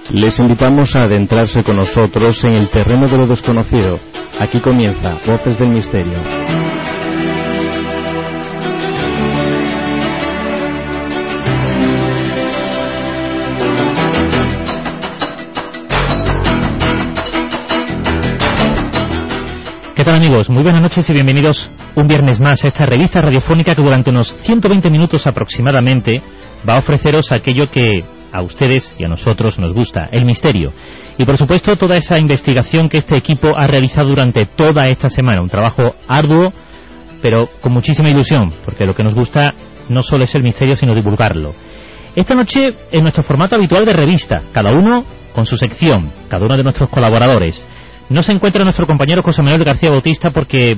Les invitamos a adentrarse con nosotros en el terreno de lo desconocido. Aquí comienza Voces del Misterio. ¿Qué tal, amigos? Muy buenas noches y bienvenidos un viernes más a esta revista radiofónica que durante unos 120 minutos aproximadamente va a ofreceros aquello que a ustedes y a nosotros nos gusta, el misterio. Y por supuesto toda esa investigación que este equipo ha realizado durante toda esta semana. Un trabajo arduo, pero con muchísima ilusión, porque lo que nos gusta no solo es el misterio, sino divulgarlo. Esta noche, en nuestro formato habitual de revista, cada uno con su sección, cada uno de nuestros colaboradores. No se encuentra nuestro compañero José Manuel García Bautista porque,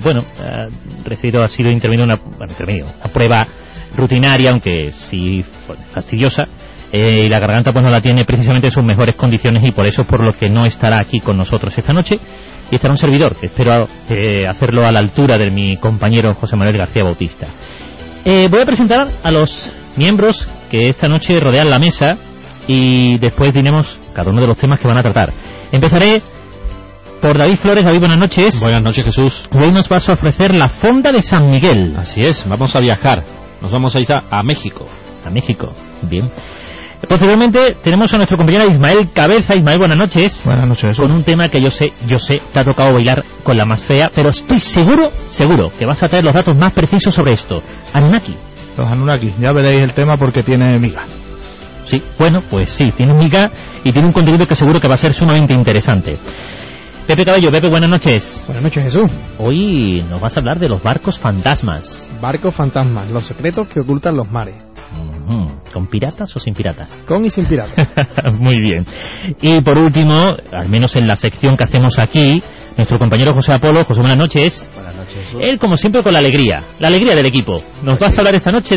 ha sido intervenido una prueba rutinaria, aunque sí fastidiosa, y la garganta pues no la tiene precisamente en sus mejores condiciones, y por eso por lo que no estará aquí con nosotros esta noche, y estará un servidor, que espero hacerlo a la altura de mi compañero José Manuel García Bautista. Voy a presentar a los miembros que esta noche rodean la mesa, y después diremos cada uno de los temas que van a tratar. Empezaré por David Flores. David, buenas noches. Buenas noches, Jesús. Hoy nos vas a ofrecer la Fonda de San Miguel. Así es, vamos a viajar. Nos vamos a ir a México. A México, bien. Posteriormente tenemos a nuestro compañero Ismael Cabeza. Ismael, buenas noches. Buenas noches. Con un tema que yo sé, te ha tocado bailar con la más fea, pero estoy seguro que vas a traer los datos más precisos sobre esto. Anunnaki. Los Anunnaki, ya veréis el tema porque tiene miga. Sí, bueno, pues sí, tiene miga y tiene un contenido que seguro que va a ser sumamente interesante. Pepe Cabello. Pepe, buenas noches. Buenas noches, Jesús. Hoy nos vas a hablar de los barcos fantasmas. Barcos fantasmas, los secretos que ocultan los mares. ¿Con piratas o sin piratas? Con y sin piratas. Muy bien. Y por último, al menos en la sección que hacemos aquí, nuestro compañero José Apolo. José, buenas noches. Buenas noches, Jesús. Él, como siempre, con la alegría del equipo. Nos vas a hablar esta noche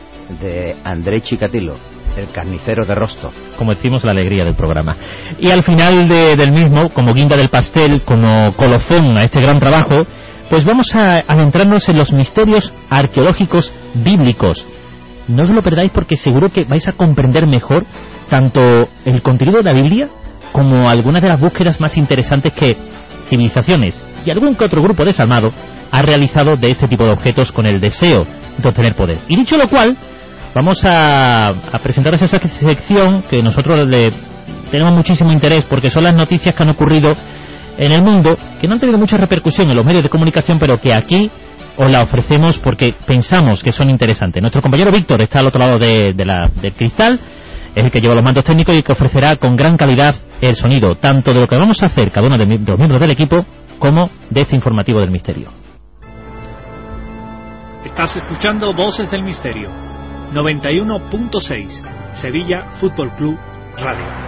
de André Chikatilo, el carnicero de Rostov. Como decimos, la alegría del programa. Y al final del mismo, como guinda del pastel, como colofón a este gran trabajo, pues vamos a adentrarnos en los misterios arqueológicos bíblicos. No os lo perdáis porque seguro que vais a comprender mejor tanto el contenido de la Biblia como algunas de las búsquedas más interesantes que civilizaciones y algún que otro grupo desalmado ha realizado de este tipo de objetos con el deseo de obtener poder. Y dicho lo cual, vamos a presentaros esa sección que nosotros le tenemos muchísimo interés, porque son las noticias que han ocurrido en el mundo, que no han tenido mucha repercusión en los medios de comunicación, pero que aquí os la ofrecemos porque pensamos que son interesantes. Nuestro compañero Víctor está al otro lado del cristal, es el que lleva los mandos técnicos y que ofrecerá con gran calidad el sonido, tanto de lo que vamos a hacer cada uno de los miembros del equipo, como de este informativo del misterio. Estás escuchando Voces del Misterio, 91.6, Sevilla Fútbol Club Radio.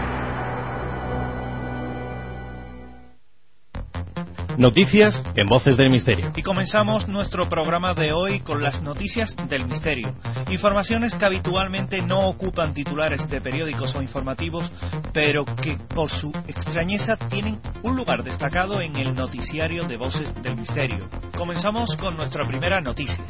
Noticias en Voces del Misterio. Y comenzamos nuestro programa de hoy con las noticias del misterio. Informaciones que habitualmente no ocupan titulares de periódicos o informativos, pero que por su extrañeza tienen un lugar destacado en el noticiario de Voces del Misterio. Comenzamos con nuestra primera noticia.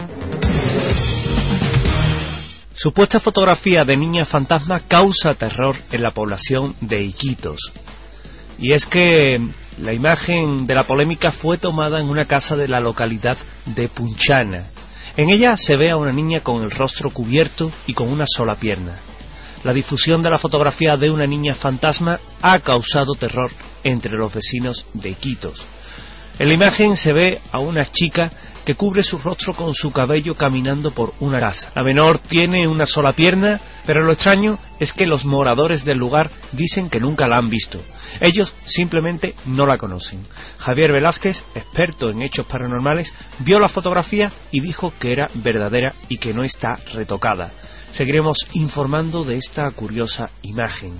Supuesta fotografía de niña fantasma causa terror en la población de Iquitos. Y es que la imagen de la polémica fue tomada en una casa de la localidad de Punchana. En ella se ve a una niña con el rostro cubierto y con una sola pierna. La difusión de la fotografía de una niña fantasma ha causado terror entre los vecinos de Iquitos. En la imagen se ve a una chica que cubre su rostro con su cabello caminando por una casa. La menor tiene una sola pierna, pero lo extraño es que los moradores del lugar dicen que nunca la han visto. Ellos simplemente no la conocen. Javier Velázquez, experto en hechos paranormales, vio la fotografía y dijo que era verdadera y que no está retocada. Seguiremos informando de esta curiosa imagen.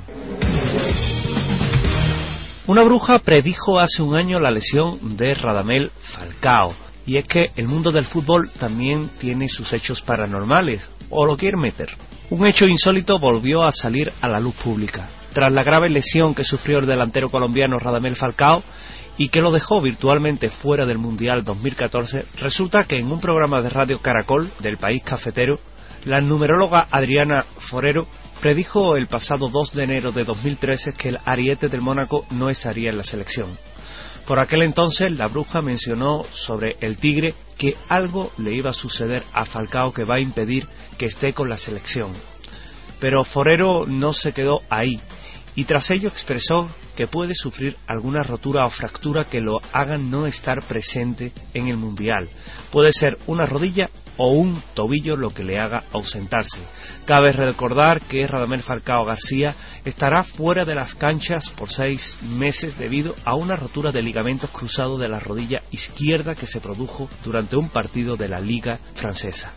Una bruja predijo hace un año la lesión de Radamel Falcao. Y es que el mundo del fútbol también tiene sus hechos paranormales, o lo quiere meter. Un hecho insólito volvió a salir a la luz pública. Tras la grave lesión que sufrió el delantero colombiano Radamel Falcao y que lo dejó virtualmente fuera del Mundial 2014, resulta que en un programa de Radio Caracol del país cafetero, la numeróloga Adriana Forero predijo el pasado 2 de enero de 2013 que el ariete del Mónaco no estaría en la selección. Por aquel entonces, la bruja mencionó sobre el Tigre que algo le iba a suceder a Falcao que va a impedir que esté con la selección. Pero Forero no se quedó ahí, y tras ello expresó que puede sufrir alguna rotura o fractura que lo hagan no estar presente en el Mundial. Puede ser una rodilla o un tobillo lo que le haga ausentarse. Cabe recordar que Radamel Falcao García estará fuera de las canchas por 6 meses debido a una rotura de ligamentos cruzados de la rodilla izquierda que se produjo durante un partido de la Liga francesa.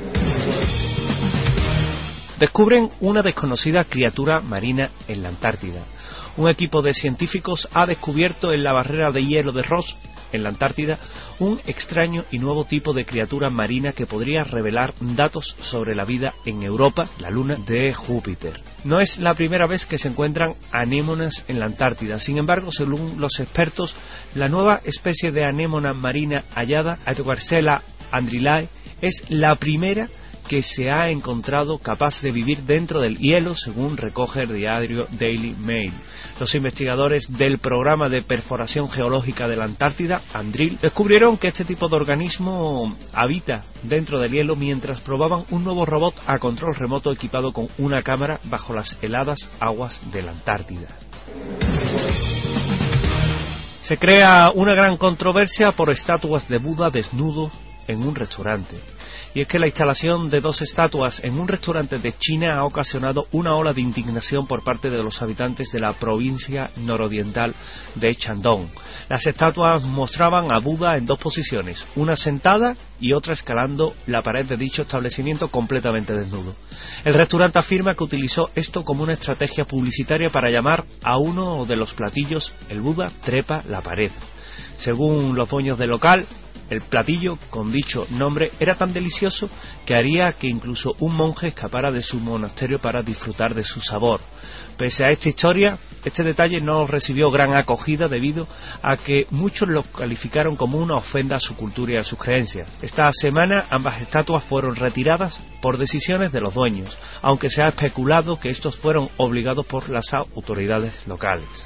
Descubren una desconocida criatura marina en la Antártida. Un equipo de científicos ha descubierto en la barrera de hielo de Ross, en la Antártida, un extraño y nuevo tipo de criatura marina que podría revelar datos sobre la vida en Europa, la luna de Júpiter. No es la primera vez que se encuentran anémonas en la Antártida. Sin embargo, según los expertos, la nueva especie de anémona marina hallada, Aethuarcella andrilae, es la primera que se ha encontrado capaz de vivir dentro del hielo, según recoge el diario Daily Mail. Los investigadores del programa de perforación geológica de la Antártida, ANDRIL, descubrieron que este tipo de organismo habita dentro del hielo mientras probaban un nuevo robot a control remoto equipado con una cámara bajo las heladas aguas de la Antártida. Se crea una gran controversia por estatuas de Buda desnudo en un restaurante. Y es que la instalación de 2 estatuas en un restaurante de China ha ocasionado una ola de indignación por parte de los habitantes de la provincia nororiental de Shandong. Las estatuas mostraban a Buda en 2 posiciones, una sentada y otra escalando la pared de dicho establecimiento completamente desnudo. El restaurante afirma que utilizó esto como una estrategia publicitaria para llamar a uno de los platillos el Buda trepa la pared. Según los dueños del local, el platillo con dicho nombre era tan delicioso que haría que incluso un monje escapara de su monasterio para disfrutar de su sabor. Pese a esta historia, este detalle no recibió gran acogida debido a que muchos lo calificaron como una ofensa a su cultura y a sus creencias. Esta semana ambas estatuas fueron retiradas por decisiones de los dueños, aunque se ha especulado que estos fueron obligados por las autoridades locales.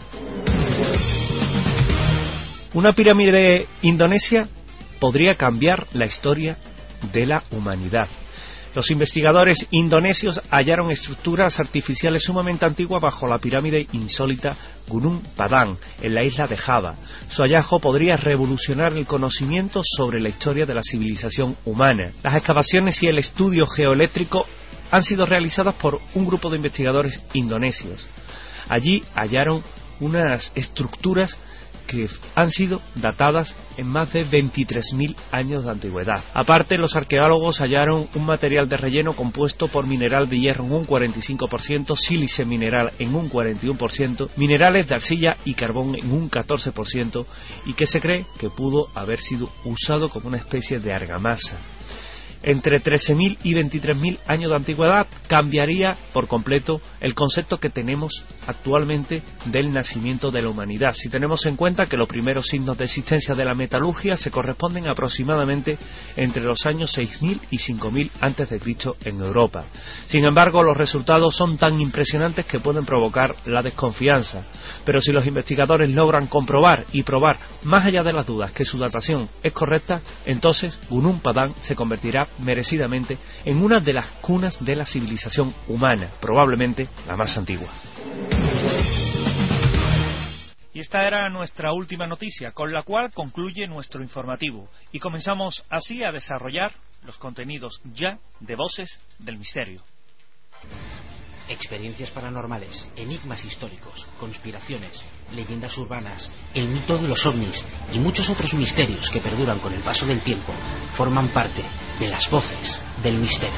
Una pirámide indonesia podría cambiar la historia de la humanidad. Los investigadores indonesios hallaron estructuras artificiales sumamente antiguas bajo la pirámide insólita Gunung Padang, en la isla de Java. Su hallazgo podría revolucionar el conocimiento sobre la historia de la civilización humana. Las excavaciones y el estudio geoeléctrico han sido realizadas por un grupo de investigadores indonesios. Allí hallaron unas estructuras que han sido datadas en más de 23.000 años de antigüedad. Aparte, los arqueólogos hallaron un material de relleno compuesto por mineral de hierro en un 45%, sílice mineral en un 41%, minerales de arcilla y carbón en un 14%, y que se cree que pudo haber sido usado como una especie de argamasa. Entre 13.000 y 23.000 años de antigüedad cambiaría por completo el concepto que tenemos actualmente del nacimiento de la humanidad, si tenemos en cuenta que los primeros signos de existencia de la metalurgia se corresponden aproximadamente entre los años 6.000 y 5.000 a.C. en Europa. Sin embargo, los resultados son tan impresionantes que pueden provocar la desconfianza, pero si los investigadores logran comprobar y probar más allá de las dudas que su datación es correcta, entonces Gunung Padang se convertirá merecidamente en una de las cunas de la civilización humana, probablemente la más antigua. Y esta era nuestra última noticia, con la cual concluye nuestro informativo, y comenzamos así a desarrollar los contenidos ya de Voces del Misterio. Experiencias paranormales, enigmas históricos, conspiraciones, leyendas urbanas, el mito de los ovnis y muchos otros misterios que perduran con el paso del tiempo forman parte de las Voces del Misterio.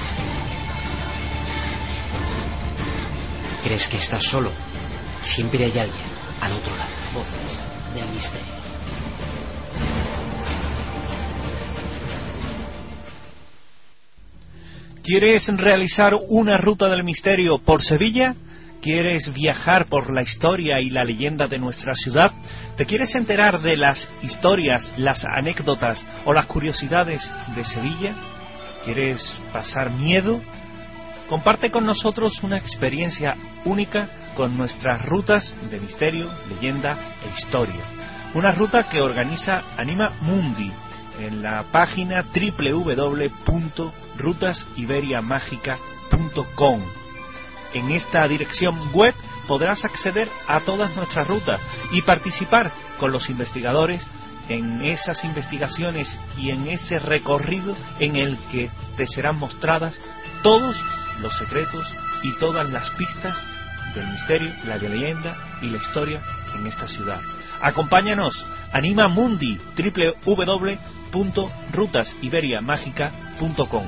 ¿Crees que estás solo? Siempre hay alguien al otro lado. Voces del Misterio. ¿Quieres realizar una ruta del misterio por Sevilla? ¿Quieres viajar por la historia y la leyenda de nuestra ciudad? ¿Te quieres enterar de las historias, las anécdotas o las curiosidades de Sevilla? ¿Quieres pasar miedo? comparte con nosotros una experiencia única con nuestras rutas de misterio, leyenda e historia. Una ruta que organiza Anima Mundi en la página www.rutasiberiamagica.com. En esta dirección web podrás acceder a todas nuestras rutas y participar con los investigadores en esas investigaciones y en ese recorrido en el que te serán mostradas todos los secretos y todas las pistas del misterio, la leyenda y la historia en esta ciudad. Acompáñanos, Anima Mundi, www.rutasiberiamagica.com.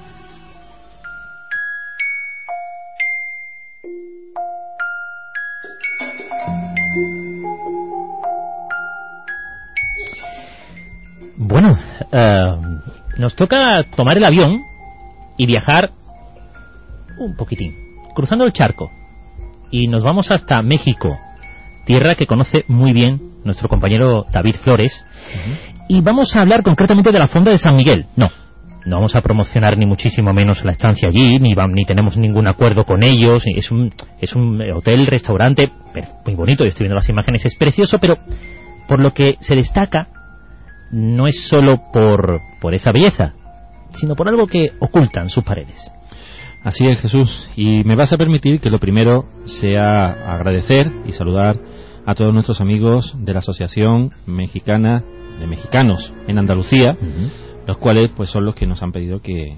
Bueno, nos toca tomar el avión y viajar un poquitín, cruzando el charco, y nos vamos hasta México, tierra que conoce muy bien nuestro compañero David Flores, y vamos a hablar concretamente de la Fonda de San Miguel. No vamos a promocionar ni muchísimo menos la estancia allí, ni tenemos ningún acuerdo con ellos. Es un hotel, restaurante muy bonito, yo estoy viendo las imágenes, es precioso, pero por lo que se destaca no es solo por esa belleza, sino por algo que ocultan sus paredes. Así es, Jesús, y me vas a permitir que lo primero sea agradecer y saludar a todos nuestros amigos de la Asociación Mexicana de Mexicanos en Andalucía, los cuales pues son los que nos han pedido que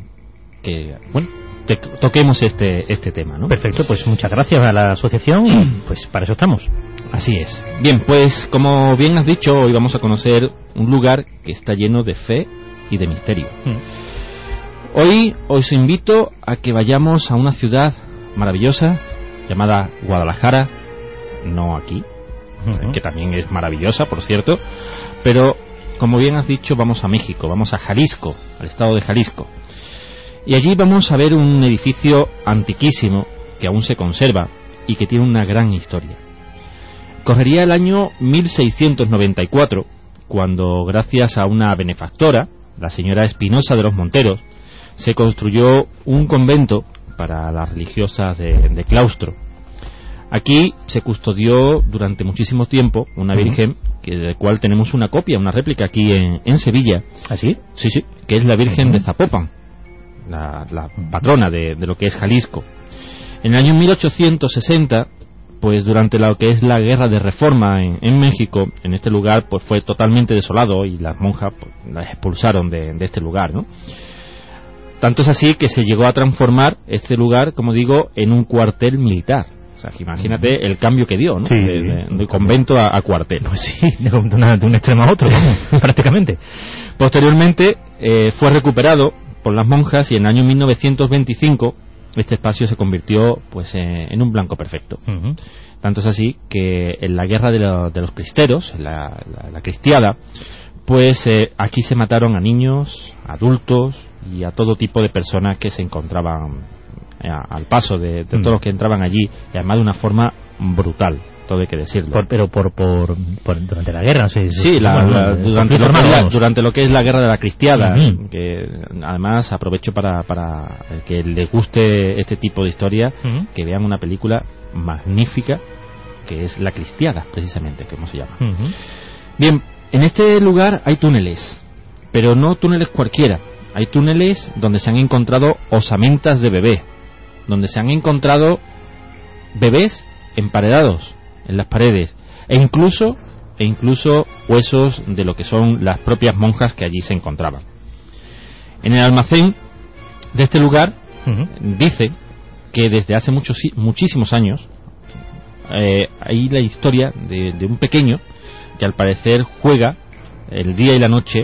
toquemos este tema, ¿no? Perfecto, pues muchas gracias a la asociación y pues para eso estamos. Así es. Bien, pues como bien has dicho, hoy vamos a conocer un lugar que está lleno de fe y de misterio. Hoy os invito a que vayamos a una ciudad maravillosa llamada Guadalajara, no aquí, que también es maravillosa, por cierto, pero como bien has dicho, vamos a México, vamos a Jalisco, al estado de Jalisco. Y allí vamos a ver un edificio antiquísimo que aún se conserva y que tiene una gran historia. Correría el año 1694, cuando gracias a una benefactora, la señora Espinosa de los Monteros, se construyó un convento para las religiosas de claustro. Aquí se custodió durante muchísimo tiempo una virgen, del cual tenemos una copia, una réplica aquí en Sevilla. ¿Ah, sí? Sí, que es la Virgen de Zapopan, la patrona de lo que es Jalisco. En el año 1860, pues durante lo que es la guerra de reforma en México, en este lugar pues fue totalmente desolado y las monjas pues, las expulsaron de este lugar, ¿no? Tanto es así que se llegó a transformar este lugar, como digo, en un cuartel militar. O sea, imagínate el cambio que dio, ¿no? Sí, de convento a cuartel. Pues sí, de un extremo a otro, vamos, prácticamente. Posteriormente fue recuperado por las monjas y en el año 1925 este espacio se convirtió pues en un blanco perfecto. Tanto es así que en la guerra de los cristeros, la cristiada, pues aquí se mataron a niños, adultos y a todo tipo de personas que se encontraban al paso de todos los que entraban allí, y además de una forma brutal, todo hay que decirlo. Pero durante la guerra, no sé. Sí, durante lo que es la guerra de la cristiada, que además aprovecho para el que le guste este tipo de historia, que vean una película magnífica que es La Cristiada, precisamente, como se llama. Bien, en este lugar hay túneles, pero no túneles cualquiera. Hay túneles donde se han encontrado osamentas de bebé, donde se han encontrado bebés emparedados en las paredes, e incluso huesos de lo que son las propias monjas que allí se encontraban. En el almacén de este lugar dice que desde hace muchísimos años hay la historia de un pequeño que al parecer juega el día y la noche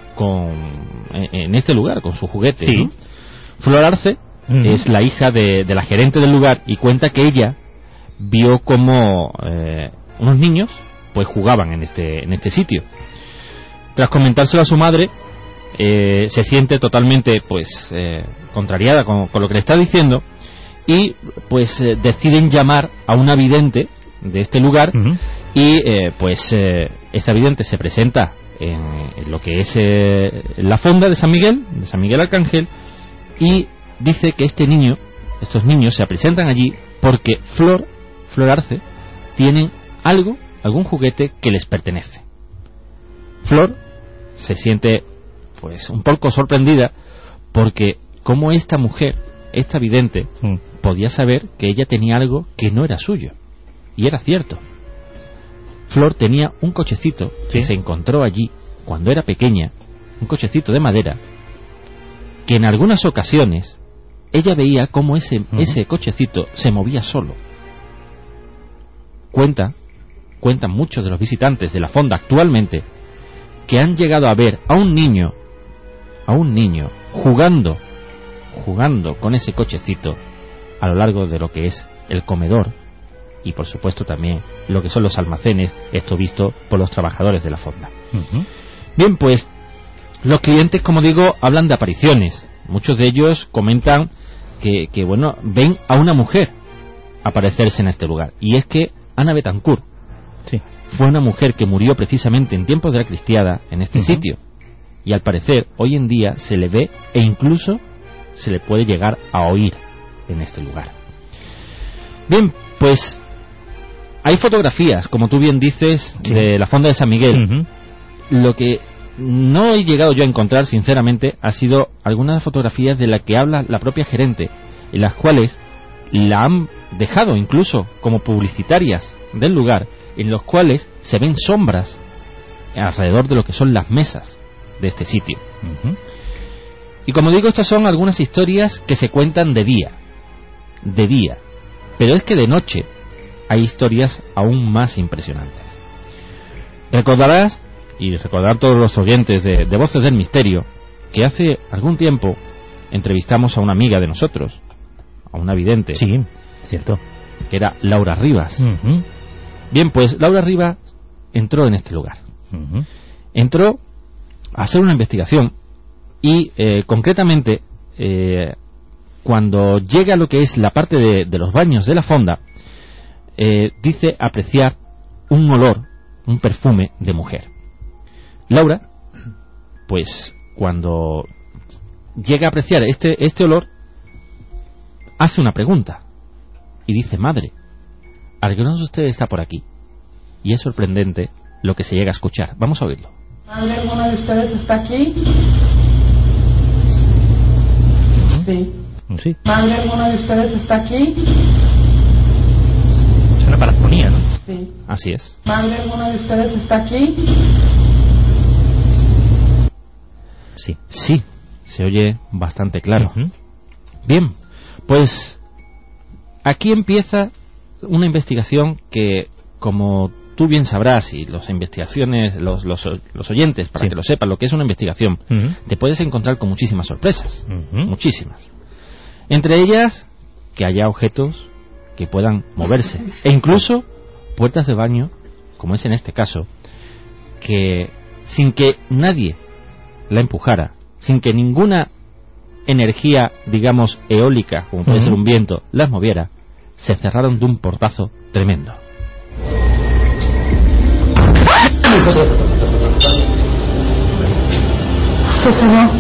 en este lugar con su juguete, sí, ¿no? Flor Arce es la hija de la gerente del lugar y cuenta que ella vio como unos niños pues jugaban en este sitio. Tras comentárselo a su madre, se siente totalmente pues contrariada con lo que le está diciendo y pues deciden llamar a una vidente de este lugar y pues esta vidente se presenta en lo que es la fonda de San Miguel Arcángel, y dice que este niño estos niños se presentan allí porque Flor Arce tienen algún juguete que les pertenece. Flor se siente pues un poco sorprendida porque como esta mujer, esta vidente, podía saber que ella tenía algo que no era suyo. Y era cierto. Flor tenía un cochecito que se encontró allí cuando era pequeña, un cochecito de madera, que en algunas ocasiones ella veía cómo ese cochecito se movía solo. Cuentan muchos de los visitantes de la fonda actualmente que han llegado a ver a un niño jugando con ese cochecito a lo largo de lo que es el comedor y por supuesto también lo que son los almacenes, esto visto por los trabajadores de la fonda. Bien, pues los clientes, como digo, hablan de apariciones. Muchos de ellos comentan que bueno, ven a una mujer aparecerse en este lugar, y es que Ana Betancourt fue una mujer que murió precisamente en tiempos de la cristiada en este sitio, y al parecer hoy en día se le ve e incluso se le puede llegar a oír en este lugar. Bien, pues hay fotografías, como tú bien dices, de la fonda de San Miguel. Lo que no he llegado yo a encontrar, sinceramente, ha sido algunas fotografías de las que habla la propia gerente, en las cuales la han dejado incluso como publicitarias del lugar, en los cuales se ven sombras alrededor de lo que son las mesas de este sitio. Y como digo, estas son algunas historias que se cuentan de día, pero es que de noche hay historias aún más impresionantes. Recordarás, y recordar todos los oyentes de Voces del Misterio, que hace algún tiempo entrevistamos a una amiga de nosotros, a una vidente, cierto, que era Laura Rivas. Bien, pues Laura Rivas entró en este lugar, entró a hacer una investigación y concretamente cuando llega a lo que es la parte de los baños de la fonda, dice apreciar un olor, un perfume de mujer. Laura, pues cuando llega a apreciar este olor, hace una pregunta y dice: madre, ¿alguno de ustedes está por aquí? Y es sorprendente lo que se llega a escuchar. Vamos a oírlo. ¿Madre, alguno de ustedes está aquí? Sí. ¿Madre, alguno de ustedes está aquí? Es una parafonía, ¿no? Sí. Así es. ¿Madre, alguno de ustedes está aquí? Sí, se oye bastante claro. Bien, pues aquí empieza una investigación que, como tú bien sabrás, y los oyentes, para que lo sepan, lo que es una investigación, te puedes encontrar con muchísimas sorpresas, muchísimas. Entre ellas, que haya objetos que puedan moverse, e incluso puertas de baño, como es en este caso, que sin que nadie la empujara, sin que ninguna energía, digamos, eólica, como puede ser un viento, las moviera, se cerraron de un portazo tremendo. Se cerró.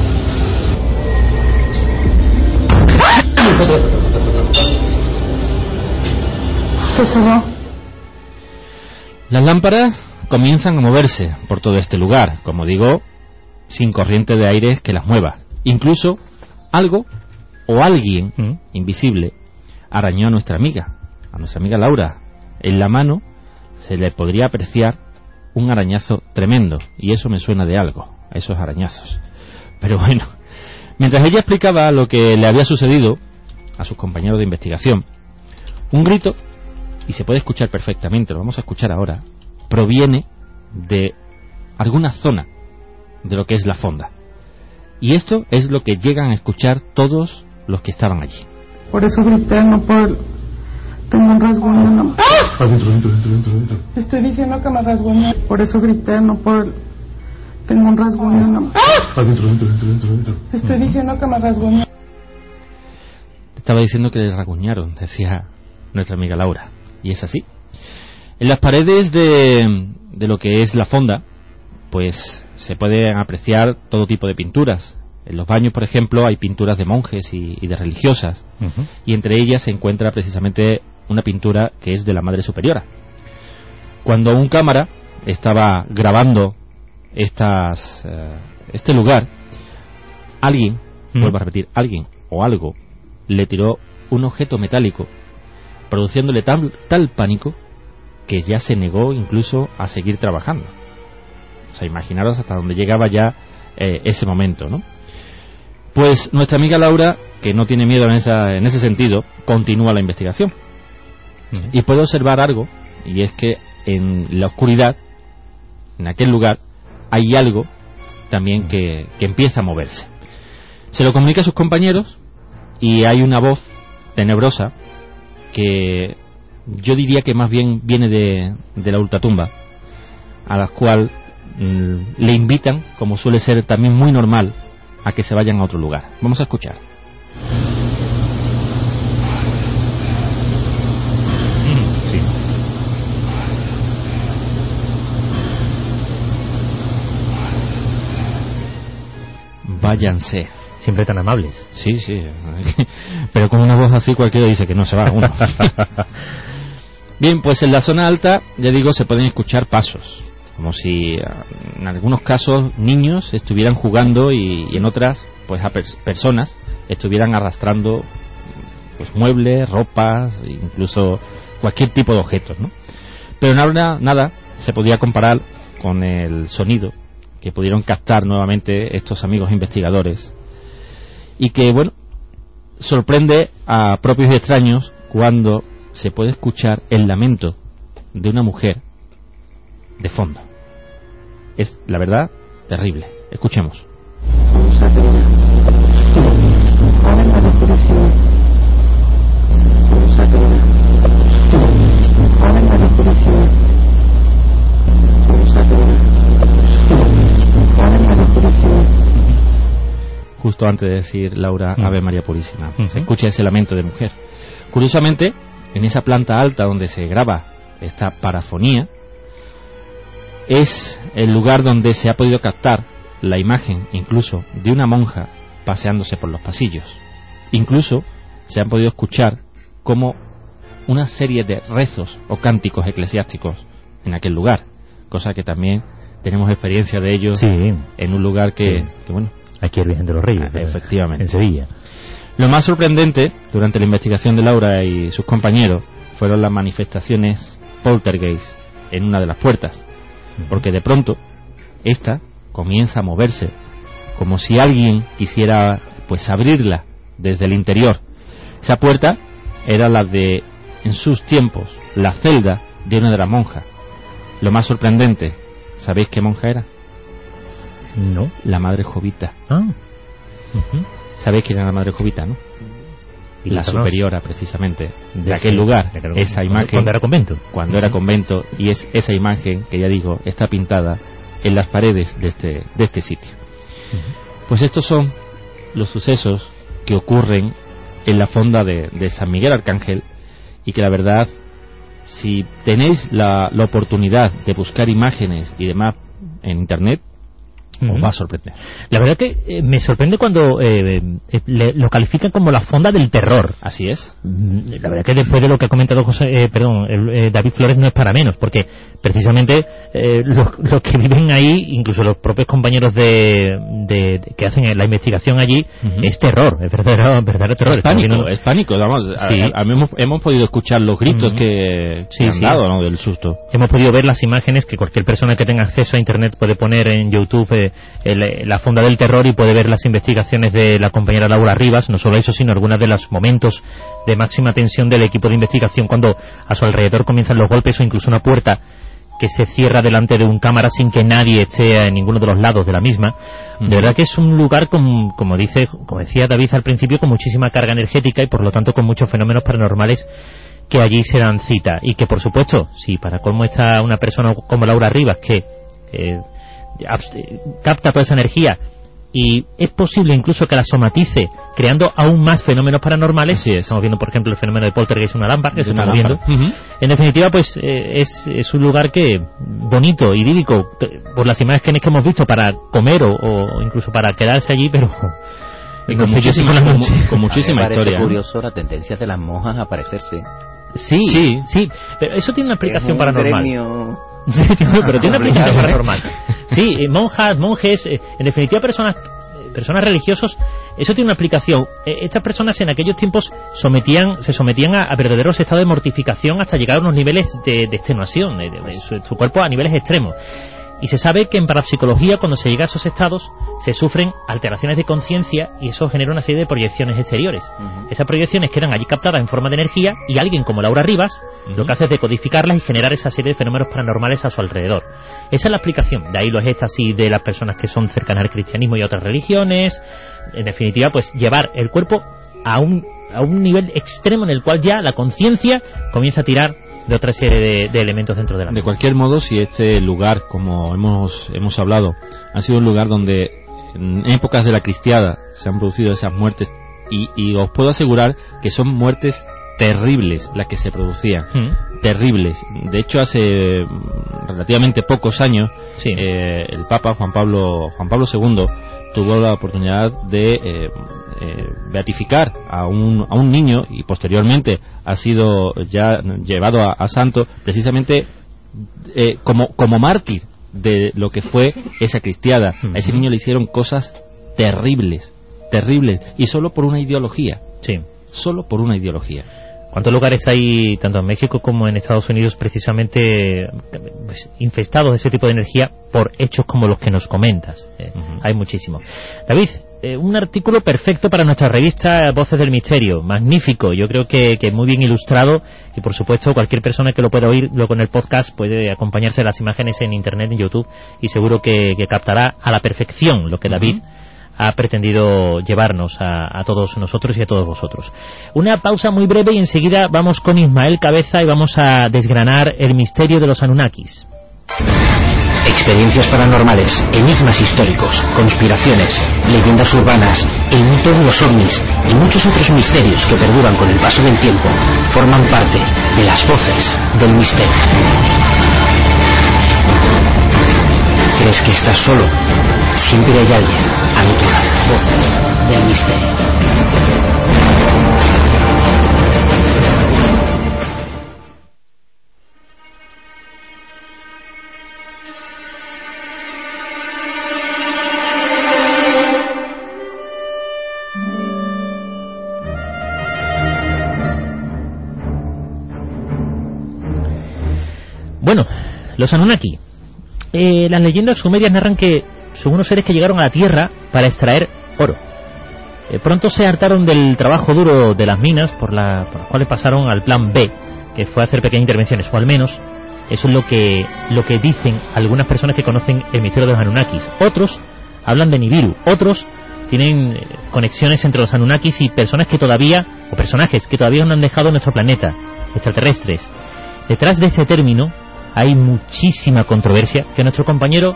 Se cerró. Las lámparas comienzan a moverse por todo este lugar, como digo, sin corriente de aire que las mueva. Incluso algo o alguien invisible arañó a nuestra amiga Laura. En la mano se le podría apreciar un arañazo tremendo, y eso me suena de algo, a esos arañazos. Pero bueno, mientras ella explicaba lo que le había sucedido a sus compañeros de investigación, un grito, y se puede escuchar perfectamente, lo vamos a escuchar ahora, proviene de alguna zona de lo que es la fonda. Y esto es lo que llegan a escuchar todos los que estaban allí. Por eso grité, no por... Tengo un rasguño, no. ¡Ah! Adentro. Estoy diciendo que me rasguñé. Por eso grité, no por... Tengo un rasguño, no. ¡Ah! Adentro. Estoy diciendo que me rasguñé. Estaba diciendo que le rasguñaron, decía nuestra amiga Laura. Y es así. En las paredes de lo que es la fonda, pues se pueden apreciar todo tipo de pinturas. En los baños, por ejemplo, hay pinturas de monjes y de religiosas, y entre ellas se encuentra precisamente una pintura que es de la Madre Superiora. Cuando un cámara estaba grabando este lugar, alguien, vuelvo a repetir, alguien o algo le tiró un objeto metálico, produciéndole tal pánico que ya se negó incluso a seguir trabajando. O sea, imaginaros hasta dónde llegaba ya ese momento, ¿no? Pues nuestra amiga Laura, que no tiene miedo en ese sentido, continúa la investigación. Y puede observar algo, y es que en la oscuridad, en aquel lugar, hay algo también que empieza a moverse. Se lo comunica a sus compañeros y hay una voz tenebrosa que yo diría que más bien viene de la ultratumba, a la cual le invitan, como suele ser también muy normal, a que se vayan a otro lugar. Vamos a escuchar. Sí. Váyanse. Siempre tan amables. Sí, sí. Pero con una voz así cualquiera dice que no se va uno. Bien, pues en la zona alta, ya digo, se pueden escuchar pasos, como si en algunos casos niños estuvieran jugando y en otras pues a personas estuvieran arrastrando pues muebles, ropas, incluso cualquier tipo de objetos, ¿no? Pero nada se podía comparar con el sonido que pudieron captar nuevamente estos amigos investigadores, y que, bueno, sorprende a propios y extraños cuando se puede escuchar el lamento de una mujer de fondo. Es, la verdad, terrible. Escuchemos. Justo antes de decir Laura Ave María Purísima, se escucha ese lamento de mujer. Curiosamente, en esa planta alta donde se graba esta parafonía, es el lugar donde se ha podido captar la imagen incluso de una monja paseándose por los pasillos. Incluso se han podido escuchar como una serie de rezos o cánticos eclesiásticos en aquel lugar, cosa que también tenemos experiencia de ellos en un lugar que bueno, aquí el Virgen de los Reyes, efectivamente, en Sevilla. Lo más sorprendente durante la investigación de Laura y sus compañeros fueron las manifestaciones poltergeist en una de las puertas, porque de pronto esta comienza a moverse como si alguien quisiera pues abrirla desde el interior. Esa puerta era la de, en sus tiempos, la celda de una de las monjas. Lo más sorprendente, ¿sabéis qué monja era? No. La Madre Jovita. ¿Sabéis quién era la Madre Jovita, no? Y la superiora, precisamente, de aquel lugar. Esa imagen. Cuando era convento. Cuando era convento, y es esa imagen que, ya digo, está pintada en las paredes de este sitio. Pues estos son los sucesos que ocurren en la fonda de San Miguel Arcángel, y que la verdad, si tenéis la oportunidad de buscar imágenes y demás en internet, os va a sorprender. La verdad que me sorprende cuando lo califican como la fonda del terror. Así es. La verdad que después de lo que ha comentado David Flores, no es para menos, porque precisamente los que viven ahí, incluso los propios compañeros que hacen la investigación allí, es terror, es verdadero terror. Es pánico, vamos. Sí. Hemos podido escuchar los gritos que han dado, ¿no?, del susto. Hemos podido ver las imágenes que cualquier persona que tenga acceso a internet puede poner en YouTube, la fonda del terror, y puede ver las investigaciones de la compañera Laura Rivas. No solo eso, sino algunos de los momentos de máxima tensión del equipo de investigación, cuando a su alrededor comienzan los golpes, o incluso una puerta que se cierra delante de un cámara sin que nadie esté en ninguno de los lados de la misma. De verdad que es un lugar como decía David al principio, con muchísima carga energética, y por lo tanto con muchos fenómenos paranormales que allí se dan cita, y que por supuesto, si para colmo está una persona como Laura Rivas, que capta toda esa energía y es posible incluso que la somatice creando aún más fenómenos paranormales. Así es. Estamos viendo, por ejemplo, el fenómeno de poltergeist en una lámpara, que se está lámpara. moviendo. En definitiva, pues es un lugar que bonito, idílico, por las imágenes que hemos visto, para comer o incluso para quedarse allí, pero y no con sé yo si por la noche. con muchísima Me parece historia. curioso la tendencia de las monjas a aparecerse. Sí, pero eso tiene una aplicación Es un paranormal. gremio... Sí, pero tiene una aplicación paranormal. Sí, monjas, monjes, en definitiva personas religiosos, eso tiene una aplicación. Estas personas en aquellos tiempos se sometían a verdaderos estados de mortificación hasta llegar a unos niveles de extenuación de su cuerpo a niveles extremos. Y se sabe que en parapsicología, cuando se llega a esos estados, se sufren alteraciones de conciencia y eso genera una serie de proyecciones exteriores. Esas proyecciones quedan allí captadas en forma de energía y alguien como Laura Rivas lo que hace es decodificarlas y generar esa serie de fenómenos paranormales a su alrededor. Esa es la explicación. De ahí los éxtasis de las personas que son cercanas al cristianismo y a otras religiones. En definitiva, pues llevar el cuerpo a un nivel extremo en el cual ya la conciencia comienza a tirar de otra serie de elementos dentro de la De cualquier modo, si este lugar, como hemos hablado, ha sido un lugar donde en épocas de la cristiada se han producido esas muertes, y os puedo asegurar que son muertes terribles las que se producían, terribles. De hecho, hace relativamente pocos años, el Papa Juan Pablo II tuvo la oportunidad de beatificar a un niño, y posteriormente ha sido ya llevado a santo, precisamente como mártir de lo que fue esa cristiada. A ese niño le hicieron cosas terribles, y solo por una ideología. Solo por una ideología. ¿Cuántos lugares hay, tanto en México como en Estados Unidos, precisamente pues, infestados de ese tipo de energía por hechos como los que nos comentas? Hay muchísimo. David, un artículo perfecto para nuestra revista Voces del Misterio, magnífico, yo creo que muy bien ilustrado, y por supuesto cualquier persona que lo pueda oír luego en el podcast puede acompañarse de las imágenes en internet, en YouTube, y seguro que captará a la perfección lo que David ha pretendido llevarnos a todos nosotros y a todos vosotros. Una pausa muy breve y enseguida vamos con Ismael Cabeza y vamos a desgranar el misterio de los Anunnakis. Experiencias paranormales, enigmas históricos, conspiraciones, leyendas urbanas, el mito de los ovnis y muchos otros misterios que perduran con el paso del tiempo forman parte de las voces del misterio. ¿Crees que estás solo? Siempre hay alguien a tu lado. Voces del misterio. Bueno, los Anunnaki. Las leyendas sumerias narran que son unos seres que llegaron a la Tierra para extraer oro. Pronto se hartaron del trabajo duro de las minas, por las cuales pasaron al plan B, que fue hacer pequeñas intervenciones, o al menos eso es lo que dicen algunas personas que conocen el misterio de los Anunnakis. Otros hablan de Nibiru, otros tienen conexiones entre los Anunnakis y personajes que todavía no han dejado nuestro planeta, extraterrestres. Detrás de este término hay muchísima controversia que su compañero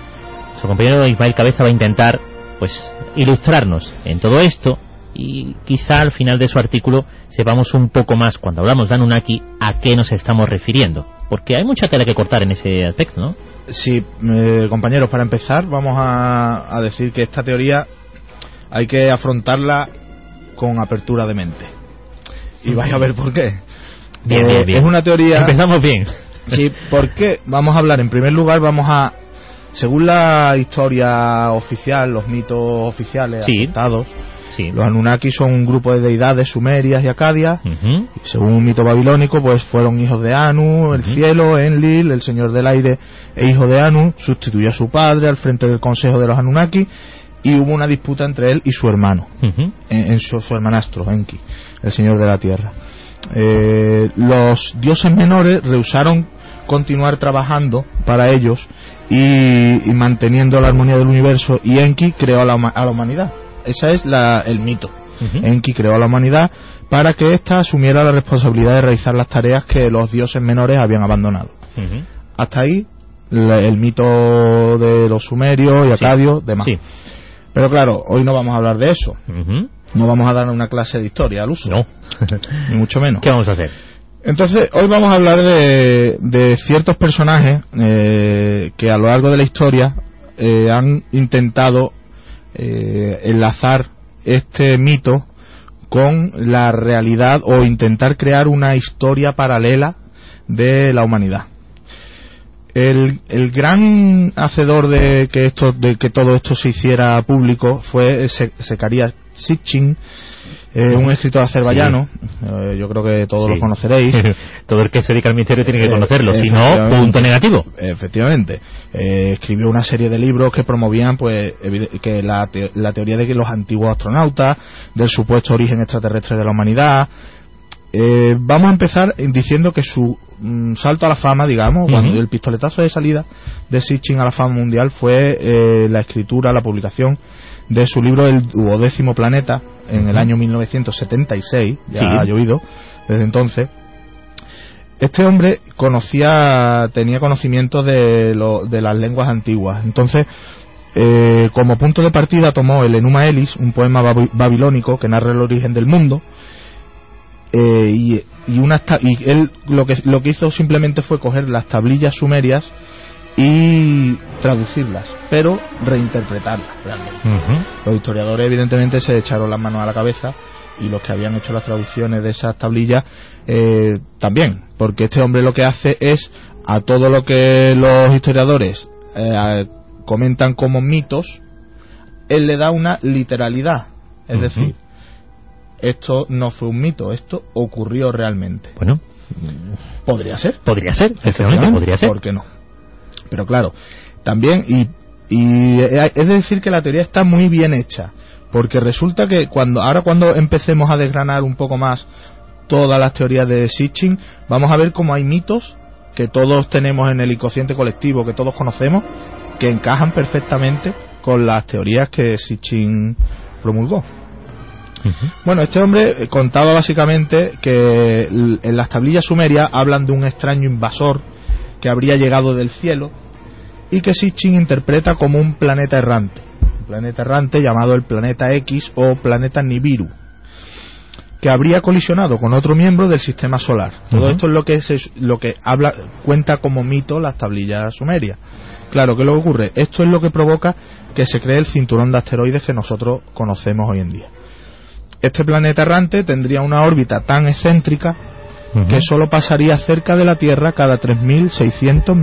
Ismael Cabeza va a intentar pues ilustrarnos en todo esto, y quizá al final de su artículo sepamos un poco más, cuando hablamos de Anunnaki, a qué nos estamos refiriendo, porque hay mucha tela que cortar en ese aspecto, ¿no? Sí, compañeros, para empezar vamos a decir que esta teoría hay que afrontarla con apertura de mente, y vais a ver por qué. Bien. Es una teoría... Empezamos bien. Sí, porque vamos a hablar, en primer lugar, según la historia oficial, los mitos oficiales aceptados, los Anunnaki son un grupo de deidades sumerias y acadias, y según un mito babilónico, pues fueron hijos de Anu, el cielo, Enlil, el señor del aire e hijo de Anu, sustituyó a su padre al frente del consejo de los Anunnaki, y hubo una disputa entre él y su hermano, en su hermanastro, Enki, el señor de la tierra. Los dioses menores rehusaron continuar trabajando para ellos y manteniendo la armonía del universo, y Enki creó a la humanidad. Ese es el mito. Enki creó a la humanidad para que ésta asumiera la responsabilidad de realizar las tareas que los dioses menores habían abandonado. Hasta ahí el mito de los sumerios y acadios, demás. Pero claro, hoy no vamos a hablar de eso. No vamos a dar una clase de historia al uso. No. Ni mucho menos. ¿Qué vamos a hacer? Entonces, hoy vamos a hablar de ciertos personajes que a lo largo de la historia han intentado enlazar este mito con la realidad o intentar crear una historia paralela de la humanidad. El gran hacedor de que todo esto se hiciera público fue Zecarías Sitchin, un escritor azerbaiyano. Yo creo que todos lo conoceréis. Todo el que se dedica al misterio tiene que conocerlo, si no, punto negativo. Efectivamente. Escribió una serie de libros que promovían pues que la teoría de que los antiguos astronautas, del supuesto origen extraterrestre de la humanidad. Vamos a empezar diciendo que su salto a la fama, digamos, cuando el pistoletazo de salida de Sitchin a la fama mundial fue la escritura, la publicación de su libro El 12º planeta en el año 1976. Ya ha llovido desde entonces. Este hombre tenía conocimiento de las lenguas antiguas. Entonces, como punto de partida tomó el Enuma Elis, un poema babilónico que narra el origen del mundo. Y él lo que hizo simplemente fue coger las tablillas sumerias y traducirlas, pero reinterpretarlas realmente. Los historiadores evidentemente se echaron las manos a la cabeza, y los que habían hecho las traducciones de esas tablillas también, porque este hombre lo que hace es a todo lo que los historiadores comentan como mitos, él le da una literalidad, es decir, esto no fue un mito, esto ocurrió realmente. Bueno, podría ser, efectivamente, podría ser. ¿Por qué no? Pero claro, también y es decir que la teoría está muy bien hecha, porque resulta que cuando empecemos a desgranar un poco más todas las teorías de Sitchin, vamos a ver cómo hay mitos que todos tenemos en el inconsciente colectivo, que todos conocemos, que encajan perfectamente con las teorías que Sitchin promulgó. Bueno, este hombre contaba básicamente que en las tablillas sumerias hablan de un extraño invasor que habría llegado del cielo y que Sitchin interpreta como un planeta errante llamado el planeta X o planeta Nibiru, que habría colisionado con otro miembro del sistema solar. Todo esto es lo que cuenta como mito las tablillas sumerias. Claro, ¿qué es lo que ocurre? Esto es lo que provoca que se cree el cinturón de asteroides que nosotros conocemos hoy en día. Este planeta errante tendría una órbita tan excéntrica que solo pasaría cerca de la Tierra cada 3.600